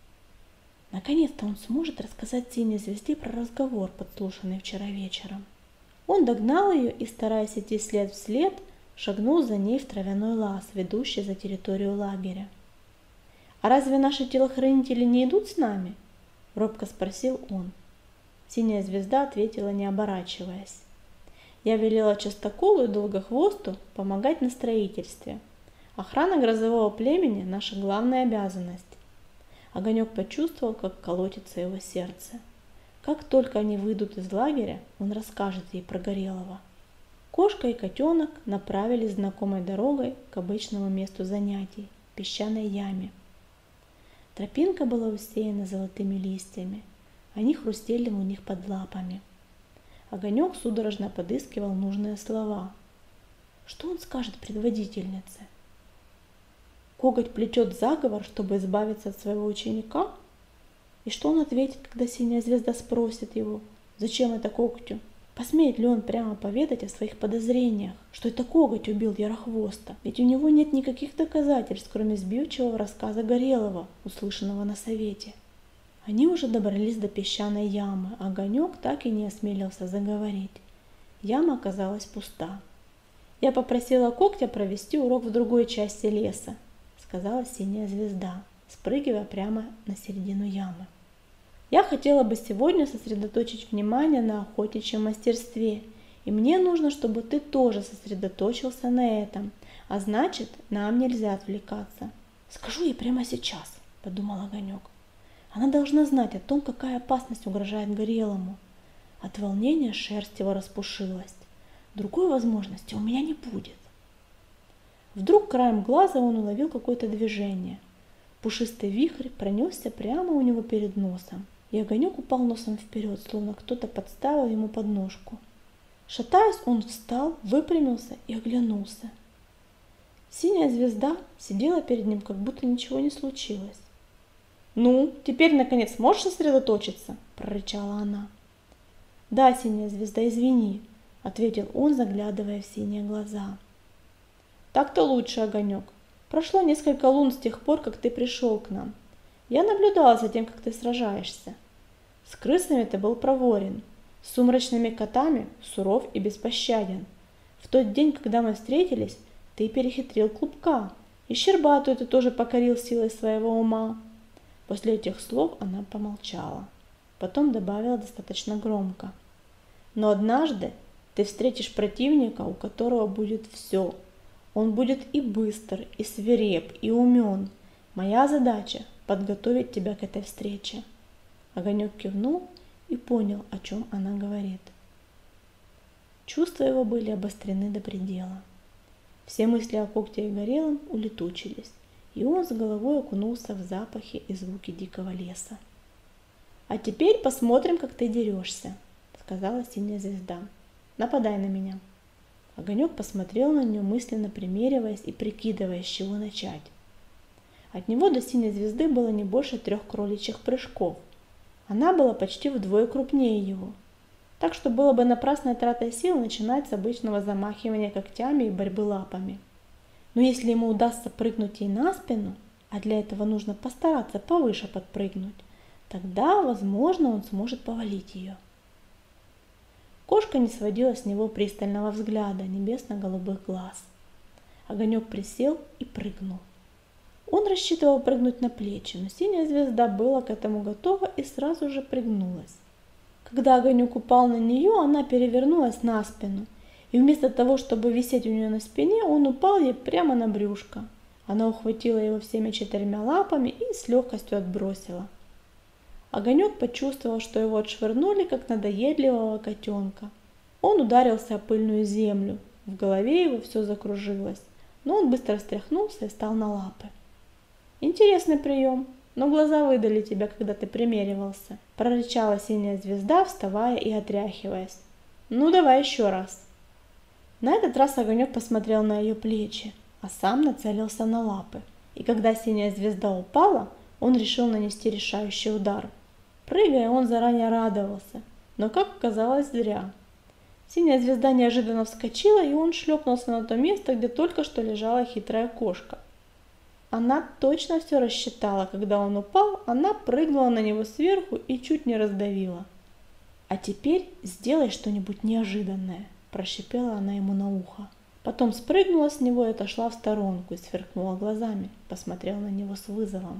Наконец-то он сможет рассказать Синей Звезде про разговор, подслушанный вчера вечером. Он догнал ее и, стараясь идти след в след, шагнул за ней в травяной лаз, ведущий за территорию лагеря. «А разве наши телохранители не идут с нами?» — робко спросил он. Синяя Звезда ответила, не оборачиваясь. «Я велела Частоколу и Долгохвосту помогать на строительстве. Охрана грозового племени – наша главная обязанность». Огонек почувствовал, как колотится его сердце. Как только они выйдут из лагеря, он расскажет ей про Горелого. Кошка и котенок направились знакомой дорогой к обычному месту занятий – песчаной яме. Тропинка была усеяна золотыми листьями. Они хрустели у них под лапами. Огонек судорожно подыскивал нужные слова. Что он скажет предводительнице? Коготь плетет заговор, чтобы избавиться от своего ученика? И что он ответит, когда Синяя Звезда спросит его, зачем это Когтю? Посмеет ли он прямо поведать о своих подозрениях, что это Коготь убил Ярохвоста? Ведь у него нет никаких доказательств, кроме сбивчивого рассказа Горелого, услышанного на совете. Они уже добрались до песчаной ямы, а Огонек так и не осмелился заговорить. Яма оказалась пуста. «Я попросила когтя провести урок в другой части леса», — сказала синяя звезда, спрыгивая прямо на середину ямы. «Я хотела бы сегодня сосредоточить внимание на охотничьем мастерстве, и мне нужно, чтобы ты тоже сосредоточился на этом, а значит, нам нельзя отвлекаться». «Скажу ей прямо сейчас», — подумал Огонек. «Она должна знать о том, какая опасность угрожает Горелому». От волнения шерсть его распушилась. Другой возможности у меня не будет. Вдруг краем глаза он уловил какое-то движение. Пушистый вихрь пронесся прямо у него перед носом, и Огонек упал носом вперед, словно кто-то подставил ему подножку. Шатаясь, он встал, выпрямился и оглянулся. Синяя звезда сидела перед ним, как будто ничего не случилось. «Ну, теперь, наконец, можешь сосредоточиться?» – прорычала она. «Да, синяя звезда, извини», – ответил он, заглядывая в синие глаза. «Так-то лучше, Огонек. Прошло несколько лун с тех пор, как ты пришел к нам. Я наблюдала за тем, как ты сражаешься. С крысами ты был проворен, с сумрачными котами суров и беспощаден. В тот день, когда мы встретились, ты перехитрил Клубка, и Щербатую ты тоже покорил силой своего ума». После этих слов она помолчала. Потом добавила достаточно громко. «Но однажды ты встретишь противника, у которого будет все. Он будет и быстр, и свиреп, и умен. Моя задача – подготовить тебя к этой встрече». Огонек кивнул и понял, о чем она говорит. Чувства его были обострены до предела. Все мысли о когте и Горелом улетучились, и он с головой окунулся в запахи и звуки дикого леса. «А теперь посмотрим, как ты дерешься», — сказала синяя звезда. «Нападай на меня». Огонек посмотрел на нее, мысленно примериваясь и прикидывая, с чего начать. От него до синей звезды было не больше 3 кроличьих прыжков. Она была почти вдвое крупнее его. Так что было бы напрасной тратой сил начинать с обычного замахивания когтями и борьбы лапами. Но если ему удастся прыгнуть ей на спину, а для этого нужно постараться повыше подпрыгнуть, тогда, возможно, он сможет повалить ее. Кошка не сводила с него пристального взгляда небесно-голубых глаз. Огонек присел и прыгнул. Он рассчитывал прыгнуть на плечи, но синяя звезда была к этому готова и сразу же пригнулась. Когда Огонек упал на нее, она перевернулась на спину, и вместо того, чтобы висеть у нее на спине, он упал ей прямо на брюшко. Она ухватила его всеми 4 лапами и с легкостью отбросила. Огонек почувствовал, что его отшвырнули, как надоедливого котенка. Он ударился о пыльную землю, в голове его все закружилось, но он быстро встряхнулся и встал на лапы. «Интересный прием, но глаза выдали тебя, когда ты примеривался», – прорычала синяя звезда, вставая и отряхиваясь. «Ну, давай еще раз». На этот раз Огонек посмотрел на ее плечи, а сам нацелился на лапы. И когда синяя звезда упала, он решил нанести решающий удар. Прыгая, он заранее радовался, но, как оказалось, зря. Синяя звезда неожиданно вскочила, и он шлепнулся на то место, где только что лежала хитрая кошка. Она точно все рассчитала. Когда он упал, она прыгнула на него сверху и чуть не раздавила. «А теперь сделай что-нибудь неожиданное», – прошипела она ему на ухо. Потом спрыгнула с него и отошла в сторонку и сверкнула глазами, посмотрела на него с вызовом.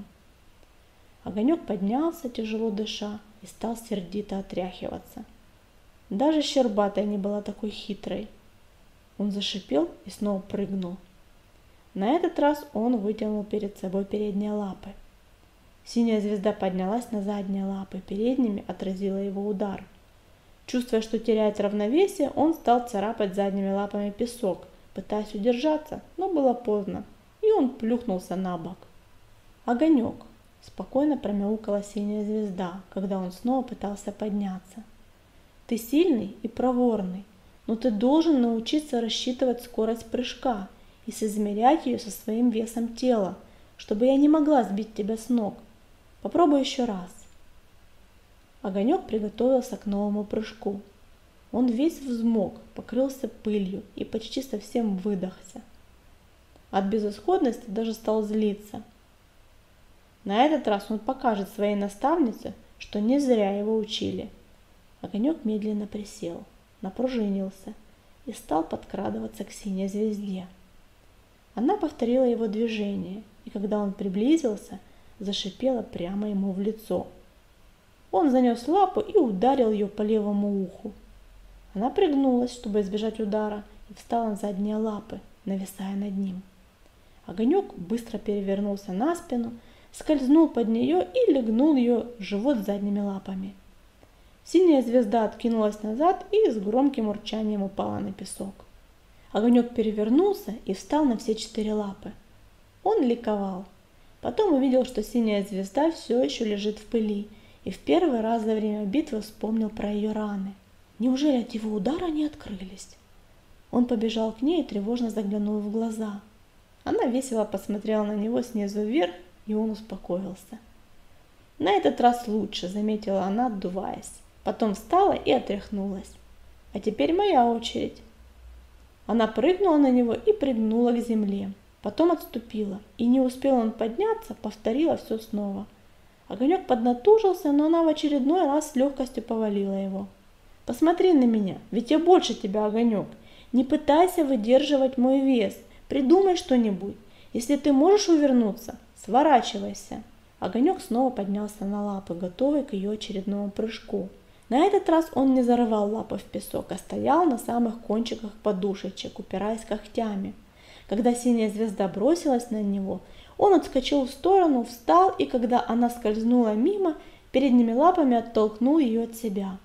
Огонек поднялся, тяжело дыша, и стал сердито отряхиваться. Даже Щербатая не была такой хитрой. Он зашипел и снова прыгнул. На этот раз он вытянул перед собой передние лапы. Синяя звезда поднялась на задние лапы, передними отразила его удар. Чувствуя, что теряет равновесие, он стал царапать задними лапами песок, пытаясь удержаться, но было поздно, и он плюхнулся на бок. «Огонек!» – спокойно промяукала синяя звезда, когда он снова пытался подняться. «Ты сильный и проворный, но ты должен научиться рассчитывать скорость прыжка и соизмерять ее со своим весом тела, чтобы я не могла сбить тебя с ног. Попробуй еще раз». Огонек приготовился к новому прыжку. Он весь взмок, покрылся пылью и почти совсем выдохся. От безысходности даже стал злиться. На этот раз он покажет своей наставнице, что не зря его учили. Огонек медленно присел. напружинился и стал подкрадываться к синей звезде. Она повторила его движение, и когда он приблизился, зашипела прямо ему в лицо. Он занес лапу и ударил ее по левому уху. Она пригнулась, чтобы избежать удара, и встала на задние лапы, нависая над ним. Огонек быстро перевернулся на спину, скользнул под нее и легнул ее в живот задними лапами. Синяя звезда откинулась назад и с громким урчанием упала на песок. Огонек перевернулся и встал на все 4 лапы. Он ликовал. Потом увидел, что синяя звезда все еще лежит в пыли, и в первый раз за время битвы вспомнил про ее раны. Неужели от его удара они открылись? Он побежал к ней и тревожно заглянул в глаза. Она весело посмотрела на него снизу вверх, и он успокоился. «На этот раз лучше», — заметила она, отдуваясь. Потом встала и отряхнулась. «А теперь моя очередь». Она прыгнула на него и пригнула к земле. Потом отступила, и не успел он подняться, повторила все снова. Огонек поднатужился, но она в очередной раз с легкостью повалила его. «Посмотри на меня, ведь я больше тебя, Огонек. Не пытайся выдерживать мой вес, придумай что-нибудь. Если ты можешь увернуться, сворачивайся». Огонек снова поднялся на лапы, готовый к ее очередному прыжку. На этот раз он не зарывал лапы в песок, а стоял на самых кончиках подушечек, упираясь когтями. Когда синяя звезда бросилась на него, он отскочил в сторону, встал, и когда она скользнула мимо, передними лапами оттолкнул ее от себя.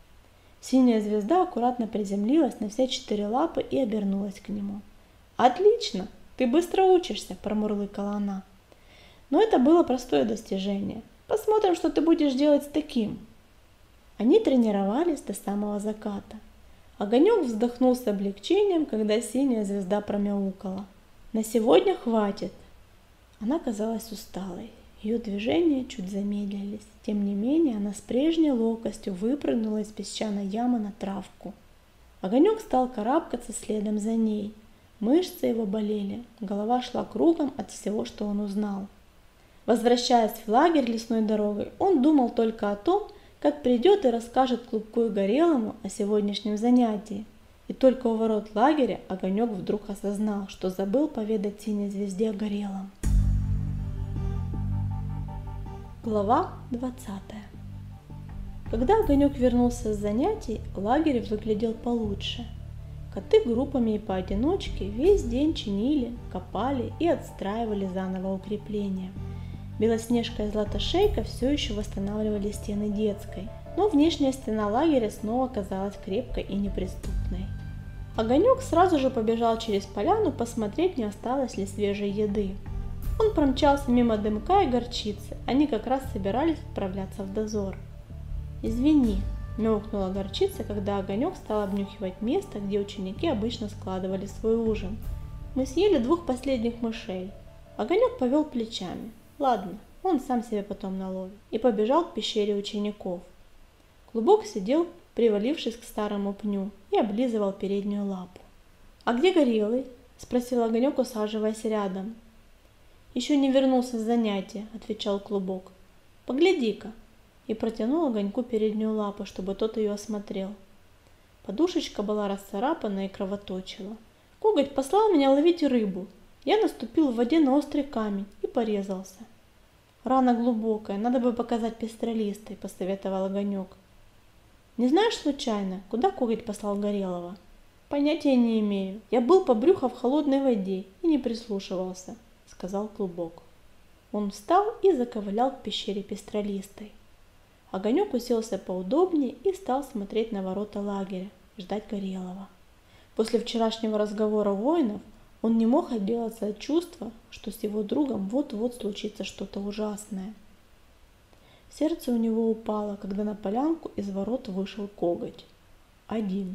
Синяя звезда аккуратно приземлилась на все 4 лапы и обернулась к нему. «Отлично! Ты быстро учишься!» – промурлыкала она. Но это было простое достижение. Посмотрим, что ты будешь делать с таким. Они тренировались до самого заката. Огонек вздохнул с облегчением, когда синяя звезда промяукала. «На сегодня хватит!» Она казалась усталой. Ее движения чуть замедлились. Тем не менее, она с прежней ловкостью выпрыгнула из песчаной ямы на травку. Огонек стал карабкаться следом за ней. Мышцы его болели, голова шла кругом от всего, что он узнал. Возвращаясь в лагерь лесной дорогой, он думал только о том, как придет и расскажет Клубку и Горелому о сегодняшнем занятии. И только у ворот лагеря Огонек вдруг осознал, что забыл поведать синей звезде о Горелом. Глава 20. Когда Огонек вернулся с занятий, лагерь выглядел получше. Коты группами и поодиночке весь день чинили, копали и отстраивали заново укрепления. Белоснежка и Златошейка все еще восстанавливали стены детской, но внешняя стена лагеря снова казалась крепкой и неприступной. Огонек сразу же побежал через поляну посмотреть, не осталось ли свежей еды. Он промчался мимо Дымка и Горчицы, они как раз собирались отправляться в дозор. «Извини», – мяукнула Горчица, когда Огонек стал обнюхивать место, где ученики обычно складывали свой ужин. «Мы съели 2 последних мышей». Огонек повел плечами. «Ладно, он сам себе потом наловит», и побежал к пещере учеников. Клубок сидел, привалившись к старому пню, и облизывал переднюю лапу. «А где Горелый?» – спросил Огонек, усаживаясь рядом. «Еще не вернулся с занятия», – отвечал Клубок. «Погляди-ка», и протянул Огоньку переднюю лапу, чтобы тот ее осмотрел. Подушечка была расцарапана и кровоточила. «Коготь послал меня ловить рыбу. Я наступил в воде на острый камень и порезался». «Рана глубокая, надо бы показать специалистой», – посоветовал Огонек. «Не знаешь случайно, куда Коготь послал Горелого?» «Понятия не имею. Я был по брюхо в холодной воде и не прислушивался», – сказал Клубок. Он встал и заковылял к пещере пестролистой. Огонек уселся поудобнее и стал смотреть на ворота лагеря, ждать Горелого. После вчерашнего разговора воинов он не мог отделаться от чувства, что с его другом вот-вот случится что-то ужасное. Сердце у него упало, когда на полянку из ворот вышел Коготь. Один.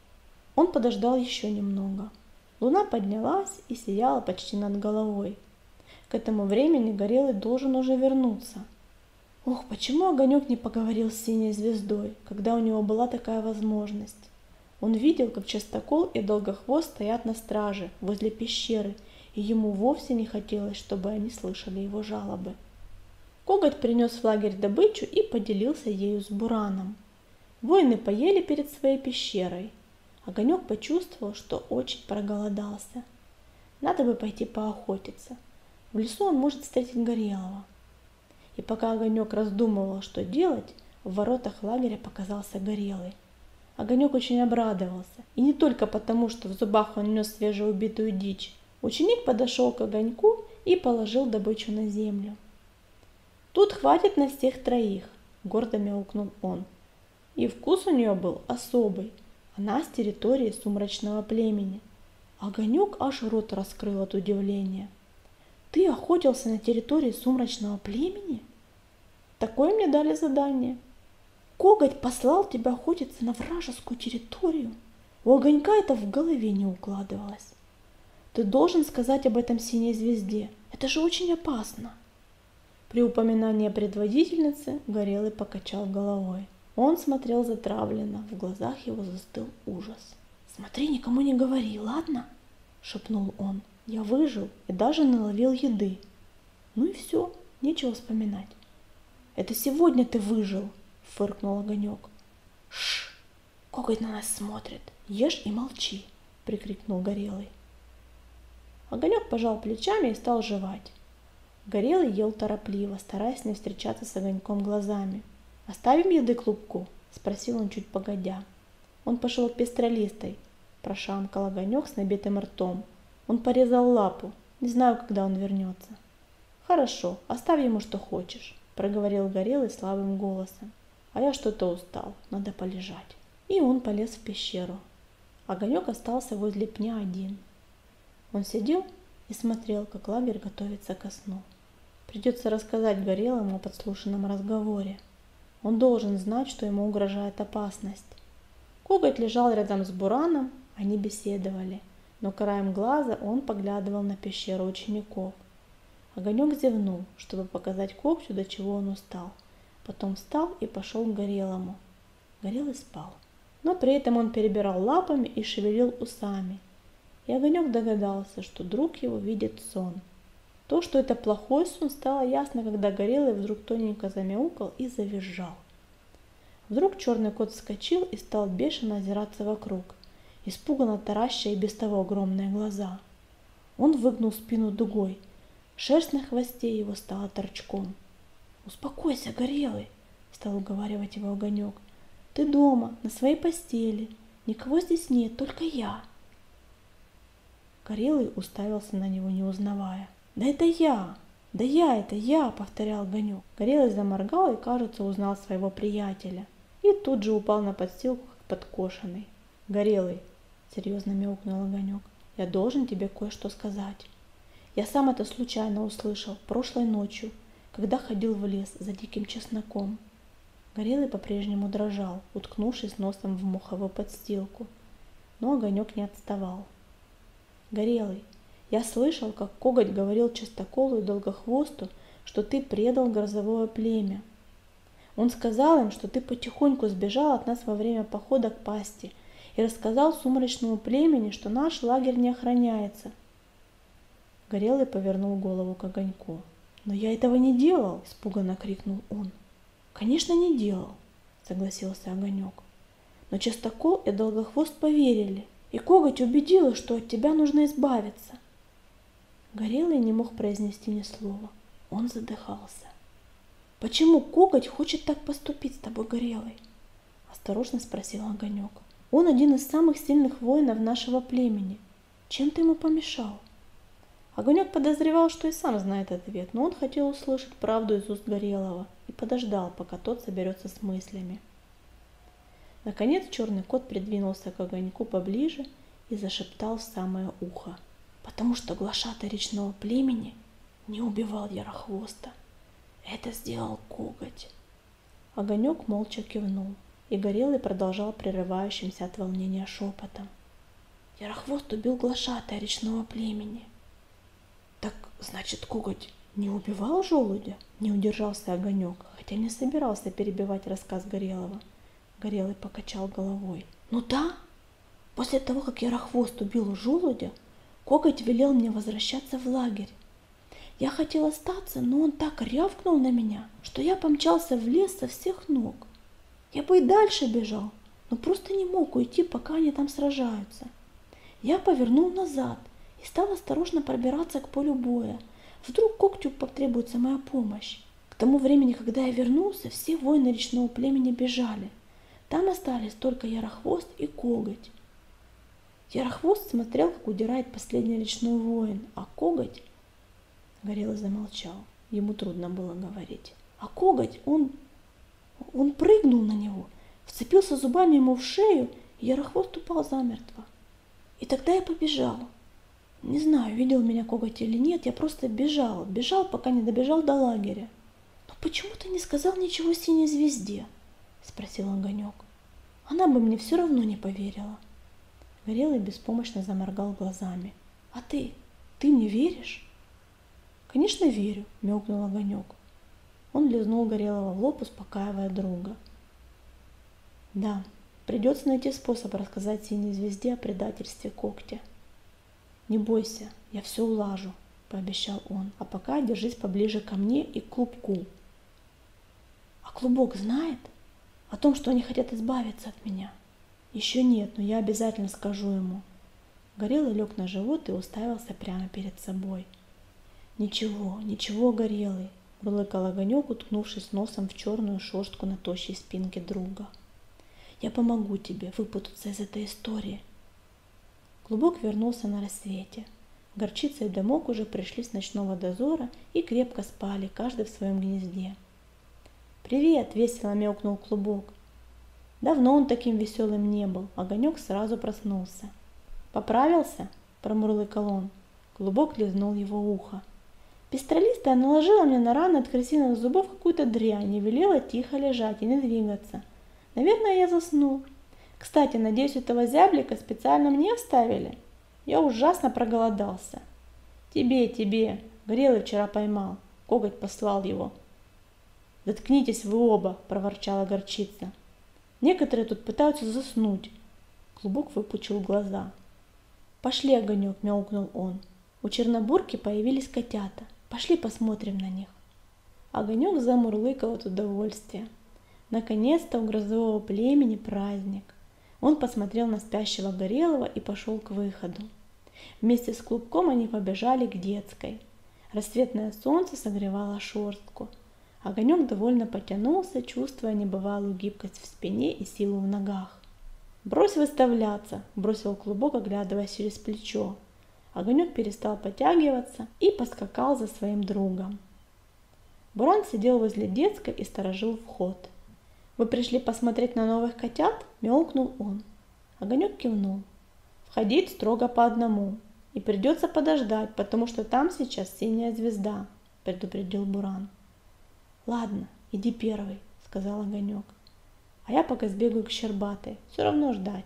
Он подождал еще немного. Луна поднялась и сияла почти над головой. К этому времени Горелый должен уже вернуться. Ох, почему Огонек не поговорил с синей звездой, когда у него была такая возможность? Он видел, как Частокол и Долгохвост стоят на страже возле пещеры, и ему вовсе не хотелось, чтобы они слышали его жалобы. Коготь принес в лагерь добычу и поделился ею с Бураном. Воины поели перед своей пещерой. Огонек почувствовал, что очень проголодался. Надо бы пойти поохотиться. В лесу он может встретить Горелого. И пока Огонек раздумывал, что делать, в воротах лагеря показался Горелый. Огонек очень обрадовался. И не только потому, что в зубах он нес свежеубитую дичь. Ученик подошел к Огоньку и положил добычу на землю. «Тут хватит на всех троих», — гордо мяукнул он. И вкус у нее был особый. Она с территории сумрачного племени. Огонек аж рот раскрыл от удивления. «Ты охотился на территории сумрачного племени?» «Такое мне дали задание». «Коготь послал тебя охотиться на вражескую территорию?» У Огонька это в голове не укладывалось. «Ты должен сказать об этом синей звезде. Это же очень опасно». При упоминании предводительницы Горелый покачал головой. Он смотрел затравленно, в глазах его застыл ужас. «Смотри, никому не говори, ладно?» — шепнул он. «Я выжил и даже наловил еды. Ну и все, нечего вспоминать». «Это сегодня ты выжил!» — фыркнул Огонек. «Шш! Коготь на нас смотрит! Ешь и молчи!» — прикрикнул Горелый. Огонек пожал плечами и стал жевать. Горелый ел торопливо, стараясь не встречаться с Огоньком глазами. «Оставим еды клубку?» — спросил он чуть погодя. «Он пошел к пестролистой», — прошамкал Огонек с набитым ртом. «Он порезал лапу. Не знаю, когда он вернется». «Хорошо, оставь ему, что хочешь», — проговорил Горелый слабым голосом. «А я что-то устал, надо полежать». И он полез в пещеру. Огонек остался возле пня один. Он сидел и смотрел, как лагерь готовится ко сну. Придется рассказать Горелому о подслушанном разговоре. Он должен знать, что ему угрожает опасность. Коготь лежал рядом с Бураном, они беседовали, но краем глаза он поглядывал на пещеру учеников. Огонек зевнул, чтобы показать Когтю, до чего он устал. Потом встал и пошел к Горелому. Горелый спал, но при этом он перебирал лапами и шевелил усами. И Огонек догадался, что друг его видит сон. То, что это плохой сон, стало ясно, когда Горелый вдруг тоненько замяукал и завизжал. Вдруг черный кот вскочил и стал бешено озираться вокруг, испуганно тараща и без того огромные глаза. Он выгнул спину дугой, шерсть на хвосте его стала торчком. «Успокойся, Горелый!» — стал уговаривать его Огонек. «Ты дома, на своей постели. Никого здесь нет, только я». Горелый уставился на него, не узнавая. «Да это я! Да это я!» — повторял Огонек. Горелый заморгал и, кажется, узнал своего приятеля. И тут же упал на подстилку, как подкошенный. «Горелый!» — серьезно мяукнул Огонек. «Я должен тебе кое-что сказать. Я сам это случайно услышал прошлой ночью, когда ходил в лес за диким чесноком». Горелый по-прежнему дрожал, уткнувшись носом в моховую подстилку. Но Огонек не отставал. «Горелый, я слышал, как Коготь говорил Чистоколу и Долгохвосту, что ты предал грозовое племя. Он сказал им, что ты потихоньку сбежал от нас во время похода к пасти и рассказал сумрачному племени, что наш лагерь не охраняется». Горелый повернул голову к Огоньку. «Но я этого не делал!» – испуганно крикнул он. «Конечно, не делал!» – согласился Огонек. «Но Чистокол и Долгохвост поверили, и Коготь убедила, что от тебя нужно избавиться». Горелый не мог произнести ни слова. Он задыхался. «Почему Коготь хочет так поступить с тобой, Горелый?» – осторожно спросил Огонек. «Он один из самых сильных воинов нашего племени. Чем ты ему помешал?» Огонек подозревал, что и сам знает ответ, но он хотел услышать правду из уст Горелого и подождал, пока тот соберется с мыслями. Наконец черный кот придвинулся к Огоньку поближе и зашептал в самое ухо. «Потому что глашатай речного племени не убивал Ярохвоста. Это сделал Коготь». Огонек молча кивнул, и Горелый продолжал прерывающимся от волнения шепотом. «Ярохвост убил глашатая речного племени». «Так, значит, Коготь не убивал желудя?» — не удержался Огонек, хотя не собирался перебивать рассказ Горелого. Горелый покачал головой. «Ну да, после того, как Ярохвост убил желудя, Коготь велел мне возвращаться в лагерь. Я хотел остаться, но он так рявкнул на меня, что я помчался в лес со всех ног. Я бы и дальше бежал, но просто не мог уйти, пока они там сражаются. Я повернул назад и стал осторожно пробираться к полю боя. Вдруг когтю потребуется моя помощь. К тому времени, когда я вернулся, все воины речного племени бежали. Там остались только Ярохвост и Коготь. Ярохвост смотрел, как удирает последний речной воин, а Коготь... Горелый замолчал. Ему трудно было говорить. А Коготь, он прыгнул на него, вцепился зубами ему в шею, и Ярохвост упал замертво. И тогда я побежал. Не знаю, видел меня Коготь или нет, я просто бежал, пока не добежал до лагеря. Но почему ты не сказал ничего Синей Звезде? Спросил Огонек. Она бы мне все равно не поверила. Горелый беспомощно заморгал глазами. А ты мне веришь? Конечно, верю, мяукнул Огонек. Он лизнул Горелого в лоб, успокаивая друга. Да, придется найти способ рассказать Синей Звезде о предательстве Когтя. Не бойся, я все улажу, пообещал он, а пока держись поближе ко мне и к Клубку. А Клубок знает о том, что они хотят избавиться от меня? Еще нет, но я обязательно скажу ему. Горелый лег на живот и уставился прямо перед собой. Ничего, Горелый, мурлыкал Огонек, уткнувшись носом в черную шерстку на тощей спинке друга. Я помогу тебе выпутаться из этой истории. Клубок вернулся на рассвете. Горчица и Дымок уже пришли с ночного дозора и крепко спали, каждый в своем гнезде. «Привет!» — весело мяукнул Клубок. Давно он таким веселым не был. Огонек сразу проснулся. «Поправился?» — промурлыкал он. Клубок лизнул его ухо. Пестролистая наложила мне на раны от крысиных зубов какую-то дрянь и велела тихо лежать и не двигаться. Наверное, я заснул. Кстати, надеюсь, этого зяблика специально мне оставили? Я ужасно проголодался. Тебе. Горелый вчера поймал. Коготь послал его. Заткнитесь вы оба, проворчала Горчица. Некоторые тут пытаются заснуть. Клубок выпучил глаза. Пошли, Огонек, мяукнул он. У Чернобурки появились котята. Пошли посмотрим на них. Огонек замурлыкал от удовольствия. Наконец-то у грозового племени праздник. Он посмотрел на спящего Горелого и пошел к выходу. Вместе с Клубком они побежали к детской. Рассветное солнце согревало шерстку. Огонек довольно потянулся, чувствуя небывалую гибкость в спине и силу в ногах. «Брось выставляться!» – бросил Клубок, оглядываясь через плечо. Огонек перестал подтягиваться и поскакал за своим другом. Буран сидел возле детской и сторожил вход. «Вы пришли посмотреть на новых котят?» – мяукнул он. Огонек кивнул. «Входить строго по одному. И придется подождать, потому что там сейчас Синяя Звезда», – предупредил Буран. «Ладно, иди первый», – сказал Огонек. «А я пока сбегаю к Щербатой, все равно ждать».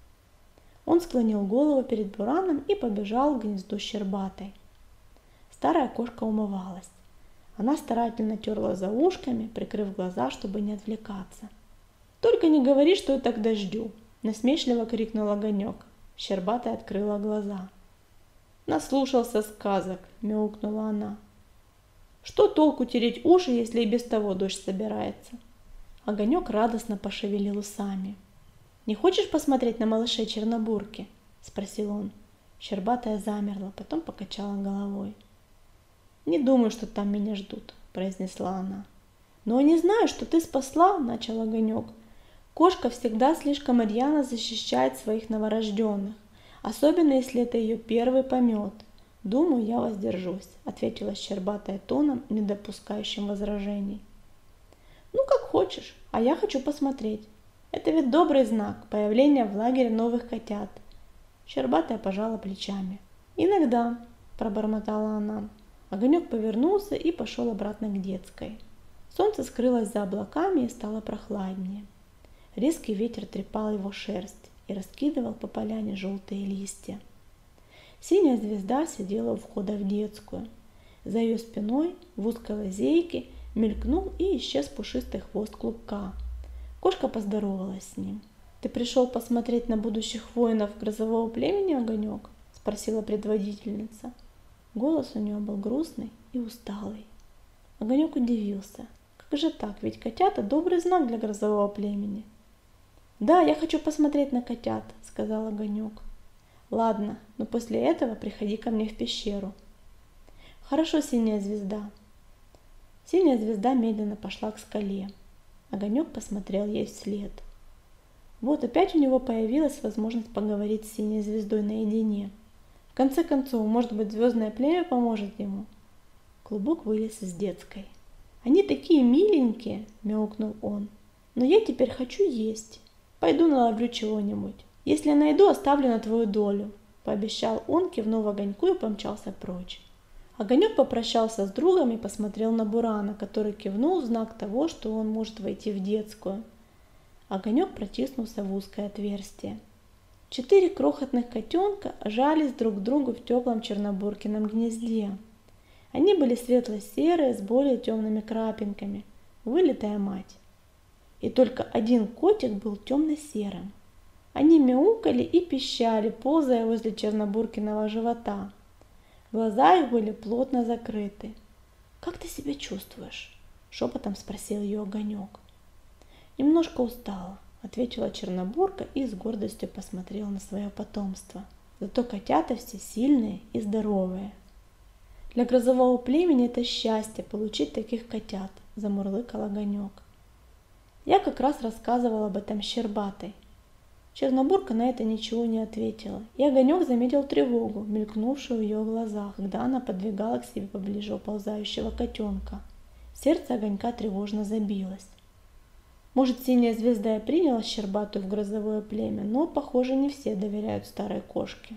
Он склонил голову перед Бураном и побежал к гнезду Щербатой. Старая кошка умывалась. Она старательно терла за ушками, прикрыв глаза, чтобы не отвлекаться. «Только не говори, что я тогда жду!» – насмешливо крикнул Огонек. Щербатая открыла глаза. «Наслушался сказок!» – мяукнула она. «Что толку тереть уши, если и без того дождь собирается?» Огонек радостно пошевелил усами. «Не хочешь посмотреть на малышей Чернобурки?» – спросил он. Щербатая замерла, потом покачала головой. «Не думаю, что там меня ждут», – произнесла она. «Но не знаю, что ты спасла», – начал Огонек. «Кошка всегда слишком рьяно защищает своих новорожденных, особенно если это ее первый помет. Думаю, я воздержусь», – ответила Щербатая тоном, не допускающим возражений. «Ну, как хочешь, а я хочу посмотреть. Это ведь добрый знак, появления в лагере новых котят». Щербатая пожала плечами. «Иногда», – пробормотала она. Огонек повернулся и пошел обратно к детской. Солнце скрылось за облаками и стало прохладнее. Резкий ветер трепал его шерсть и раскидывал по поляне желтые листья. Синяя Звезда сидела у входа в детскую. За ее спиной в узкой лазейке мелькнул и исчез пушистый хвост Клубка. Кошка поздоровалась с ним. «Ты пришел посмотреть на будущих воинов грозового племени, Огонек?» – спросила предводительница. Голос у нее был грустный и усталый. Огонек удивился. Как же так, ведь котята добрый знак для грозового племени. Да, я хочу посмотреть на котят, сказал Огонек. Ладно, но после этого приходи ко мне в пещеру. Хорошо, синяя звезда. Синяя звезда медленно пошла к скале. Огонек посмотрел ей вслед. Вот опять у него появилась возможность поговорить с синей звездой наедине. В конце концов, может быть, звездное племя поможет ему. Клубок вылез из детской. «Они такие миленькие!» – мяукнул он. «Но я теперь хочу есть. Пойду наловлю чего-нибудь. Если найду, оставлю на твою долю», – пообещал он, кивнув Огоньку и помчался прочь. Огонек попрощался с другом и посмотрел на Бурана, который кивнул в знак того, что он может войти в детскую. Огонек протиснулся в узкое отверстие. 4 крохотных котенка жались друг к другу в теплом чернобуркином гнезде. Они были светло-серые с более темными крапинками, вылитая мать. И только один котик был темно-серым. Они мяукали и пищали, ползая возле чернобуркиного живота. Глаза их были плотно закрыты. «Как ты себя чувствуешь?» – шепотом спросил ее Огонек. «Немножко устала», – ответила Чернобурка и с гордостью посмотрела на свое потомство. «Зато котята все сильные и здоровые». «Для грозового племени это счастье получить таких котят», – замурлыкал Огонек. Я как раз рассказывала об этом Щербатой. Чернобурка на это ничего не ответила, и Огонек заметил тревогу, мелькнувшую в ее глазах, когда она подвигала к себе поближе уползающего котенка. Сердце Огонька тревожно забилось. Может, синяя звезда и приняла Щербатую в грозовое племя, но, похоже, не все доверяют старой кошке.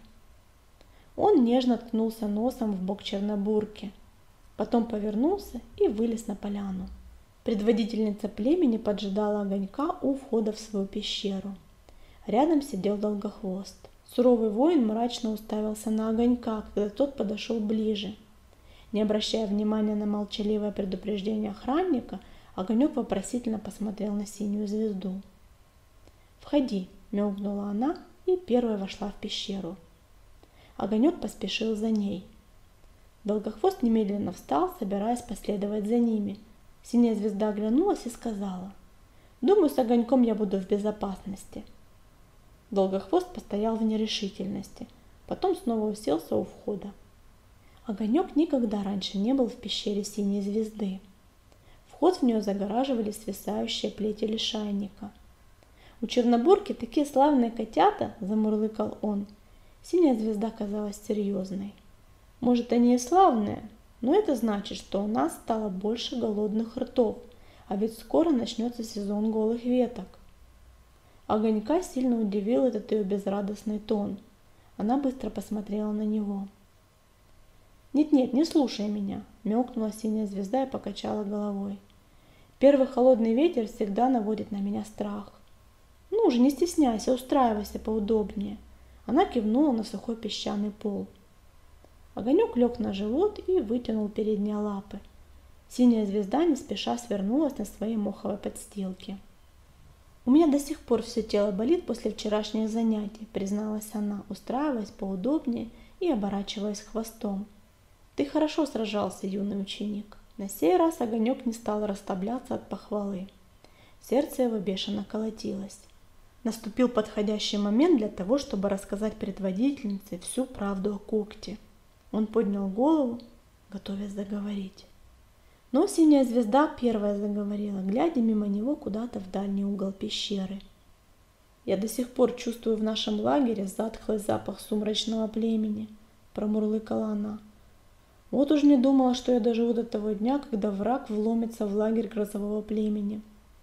Он нежно ткнулся носом в бок Чернобурки, потом повернулся и вылез на поляну. Предводительница племени поджидала Огонька у входа в свою пещеру. Рядом сидел Долгохвост. Суровый воин мрачно уставился на Огонька, когда тот подошел ближе. Не обращая внимания на молчаливое предупреждение охранника, Огонек вопросительно посмотрел на синюю звезду. «Входи», – мяукнула она и первой вошла в пещеру. Огонек поспешил за ней. Долгохвост немедленно встал, собираясь последовать за ними. Синяя звезда оглянулась и сказала: «Думаю, с Огоньком я буду в безопасности». Долгохвост постоял в нерешительности, потом снова уселся у входа. Огонек никогда раньше не был в пещере синей звезды. Вход в нее загораживали свисающие плети лишайника. «У Чернобурки такие славные котята!» – замурлыкал он. Синяя звезда казалась серьезной. «Может, они и славные, но это значит, что у нас стало больше голодных ртов, а ведь скоро начнется сезон голых веток». Огонька сильно удивил этот ее безрадостный тон. Она быстро посмотрела на него. «Нет-нет, не слушай меня», – мяукнула синяя звезда и покачала головой. «Первый холодный ветер всегда наводит на меня страх. Ну уже не стесняйся, устраивайся поудобнее». Она кивнула на сухой песчаный пол. Огонек лег на живот и вытянул передние лапы. Синяя звезда не спеша свернулась на своей моховой подстилке. «У меня до сих пор все тело болит после вчерашних занятий», – призналась она, устраиваясь поудобнее и оборачиваясь хвостом. «Ты хорошо сражался, юный ученик». На сей раз Огонек не стал расслабляться от похвалы. Сердце его бешено колотилось. Наступил подходящий момент для того, чтобы рассказать предводительнице всю правду о когте. Он поднял голову, готовясь заговорить. Но синяя звезда первая заговорила, глядя мимо него куда-то в дальний угол пещеры. «Я до сих пор чувствую в нашем лагере затхлый запах сумрачного племени», – промурлыкала она. «Вот уж не думала, что я доживу до того дня, когда враг вломится в лагерь грозового племени».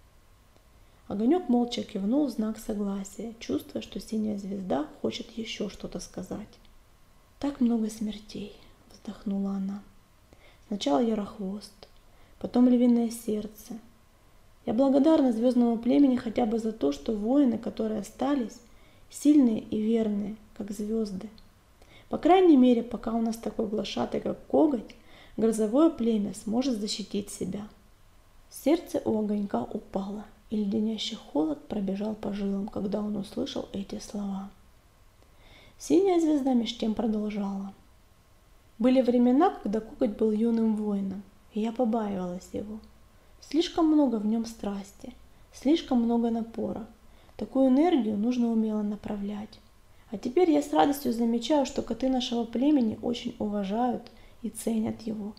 Огонек молча кивнул в знак согласия, чувствуя, что синяя звезда хочет еще что-то сказать. «Так много смертей», – вздохнула она. «Сначала Ярохвост, потом Львиное сердце. Я благодарна звездному племени хотя бы за то, что воины, которые остались, сильные и верные, как звезды. По крайней мере, пока у нас такой глашатай, как Коготь, грозовое племя сможет защитить себя». Сердце у Огонька упало, и леденящий холод пробежал по жилам, когда он услышал эти слова. Синяя звезда меж тем продолжала. «Были времена, когда Коготь был юным воином, и я побаивалась его. Слишком много в нем страсти, слишком много напора. Такую энергию нужно умело направлять. А теперь я с радостью замечаю, что коты нашего племени очень уважают и ценят его.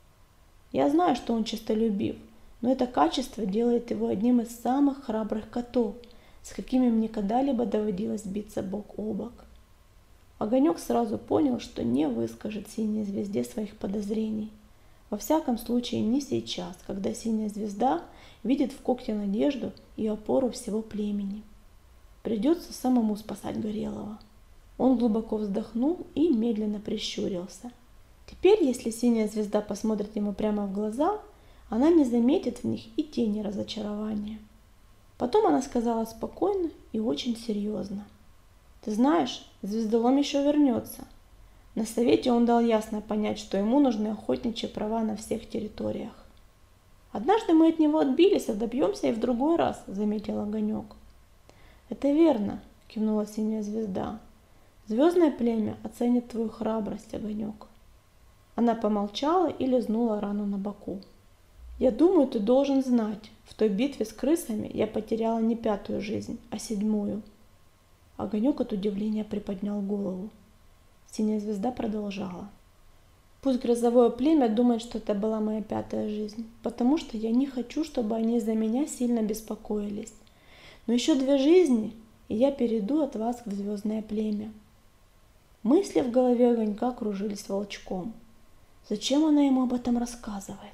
Я знаю, что он честолюбив, но это качество делает его одним из самых храбрых котов, с какими мне когда-либо доводилось биться бок о бок. Огонек сразу понял, что не выскажет синей звезде своих подозрений. Во всяком случае, не сейчас, когда синяя звезда видит в когте надежду и опору всего племени. Придется самому спасать Горелого. Он глубоко вздохнул и медленно прищурился. Теперь, если синяя звезда посмотрит ему прямо в глаза, она не заметит в них и тени разочарования. Потом она сказала спокойно и очень серьезно. «Ты знаешь, звездолом еще вернется». На совете он дал ясно понять, что ему нужны охотничьи права на всех территориях. «Однажды мы от него отбились, а добьемся и в другой раз», — заметил Огонек. «Это верно», — кивнула синяя звезда. «Звездное племя оценит твою храбрость, Огонек». Она помолчала и лизнула рану на боку. «Я думаю, ты должен знать, в той битве с крысами я потеряла не 5-ю жизнь, а 7-ю». Огонек от удивления приподнял голову. Синяя звезда продолжала. «Пусть грозовое племя думает, что это была моя 5-я жизнь, потому что я не хочу, чтобы они из-за меня сильно беспокоились. Но еще 2 жизни, и я перейду от вас в звездное племя». Мысли в голове Огонька кружились волчком. Зачем она ему об этом рассказывает?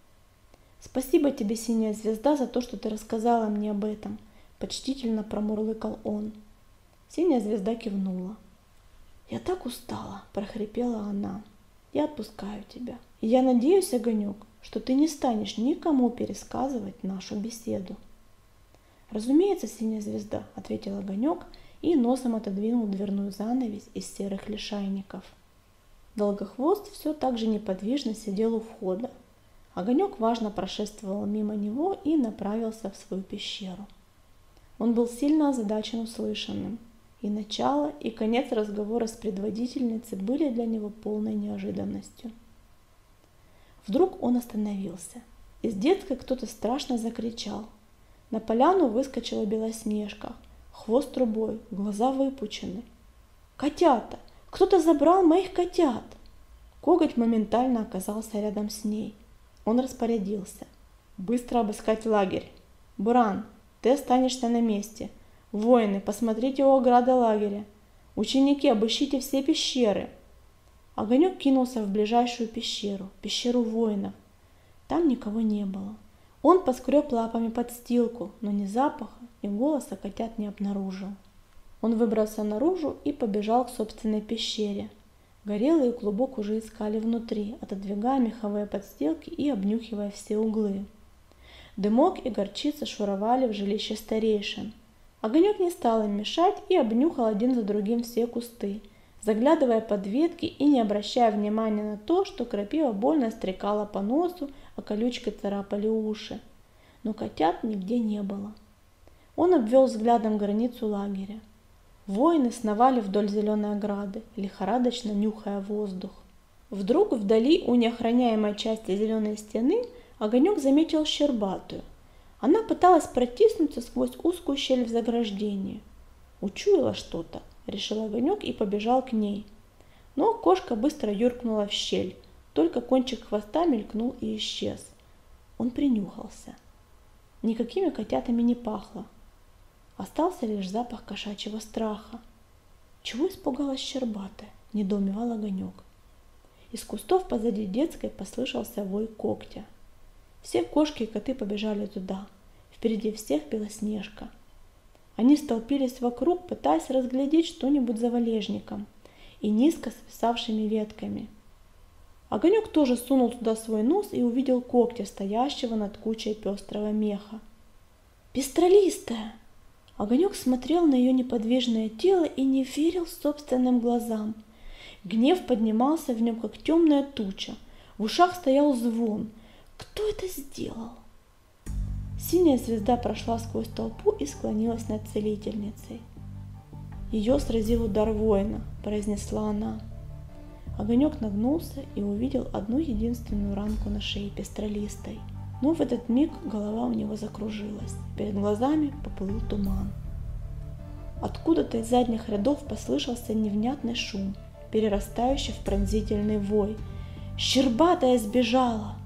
«Спасибо тебе, синяя звезда, за то, что ты рассказала мне об этом», — почтительно промурлыкал он. Синяя звезда кивнула. «Я так устала», — прохрипела она. «Я отпускаю тебя. И я надеюсь, Огонек, что ты не станешь никому пересказывать нашу беседу». «Разумеется, синяя звезда», — ответил Огонек и носом отодвинул дверную занавесь из серых лишайников. Долгохвост все так же неподвижно сидел у входа. Огонек важно прошествовал мимо него и направился в свою пещеру. Он был сильно озадачен услышанным, и начало, и конец разговора с предводительницей были для него полной неожиданностью. Вдруг он остановился. Из детской кто-то страшно закричал. На поляну выскочила Белоснежка, хвост трубой, глаза выпучены. «Котята! Кто-то забрал моих котят!» Коготь моментально оказался рядом с ней. Он распорядился. «Быстро обыскать лагерь! Буран, ты останешься на месте! Воины, посмотрите у ограды лагеря! Ученики, обыщите все пещеры!» Огонек кинулся в ближайшую пещеру воинов. Там никого не было. Он поскреб лапами подстилку, но ни запаха, ни голоса котят не обнаружил. Он выбрался наружу и побежал к собственной пещере. Горелый и Клубок уже искали внутри, отодвигая меховые подстилки и обнюхивая все углы. Дымок и Горчица шуровали в жилище старейшин. Огонек не стал им мешать и обнюхал один за другим все кусты, заглядывая под ветки и не обращая внимания на то, что крапива больно стрекала по носу, а колючки царапали уши. Но котят нигде не было. Он обвел взглядом границу лагеря. Воины сновали вдоль зеленой ограды, лихорадочно нюхая воздух. Вдруг вдали у неохраняемой части зеленой стены Огонек заметил Щербатую. Она пыталась протиснуться сквозь узкую щель в заграждении. Учуяла что-то, решил Огонек и побежал к ней. Но кошка быстро юркнула в щель, только кончик хвоста мелькнул и исчез. Он принюхался. Никакими котятами не пахло. Остался лишь запах кошачьего страха. Чего испугалась Щербатая? Недоумевал Огонек. Из кустов позади детской послышался вой когтя. Все кошки и коты побежали туда. Впереди всех Белоснежка. Они столпились вокруг, пытаясь разглядеть что-нибудь за валежником и низко свисавшими ветками. Огонек тоже сунул туда свой нос и увидел когтя, стоящего над кучей пестрого меха. «Пестролистая!» Огонек смотрел на ее неподвижное тело и не верил собственным глазам. Гнев поднимался в нем, как темная туча. В ушах стоял звон. Кто это сделал? Синяя звезда прошла сквозь толпу и склонилась над целительницей. «Ее сразил удар воина», – произнесла она. Огонек нагнулся и увидел одну единственную ранку на шее Пестролистой. Но в этот миг голова у него закружилась, перед глазами поплыл туман. Откуда-то из задних рядов послышался невнятный шум, перерастающий в пронзительный вой. «Щербатая сбежала!»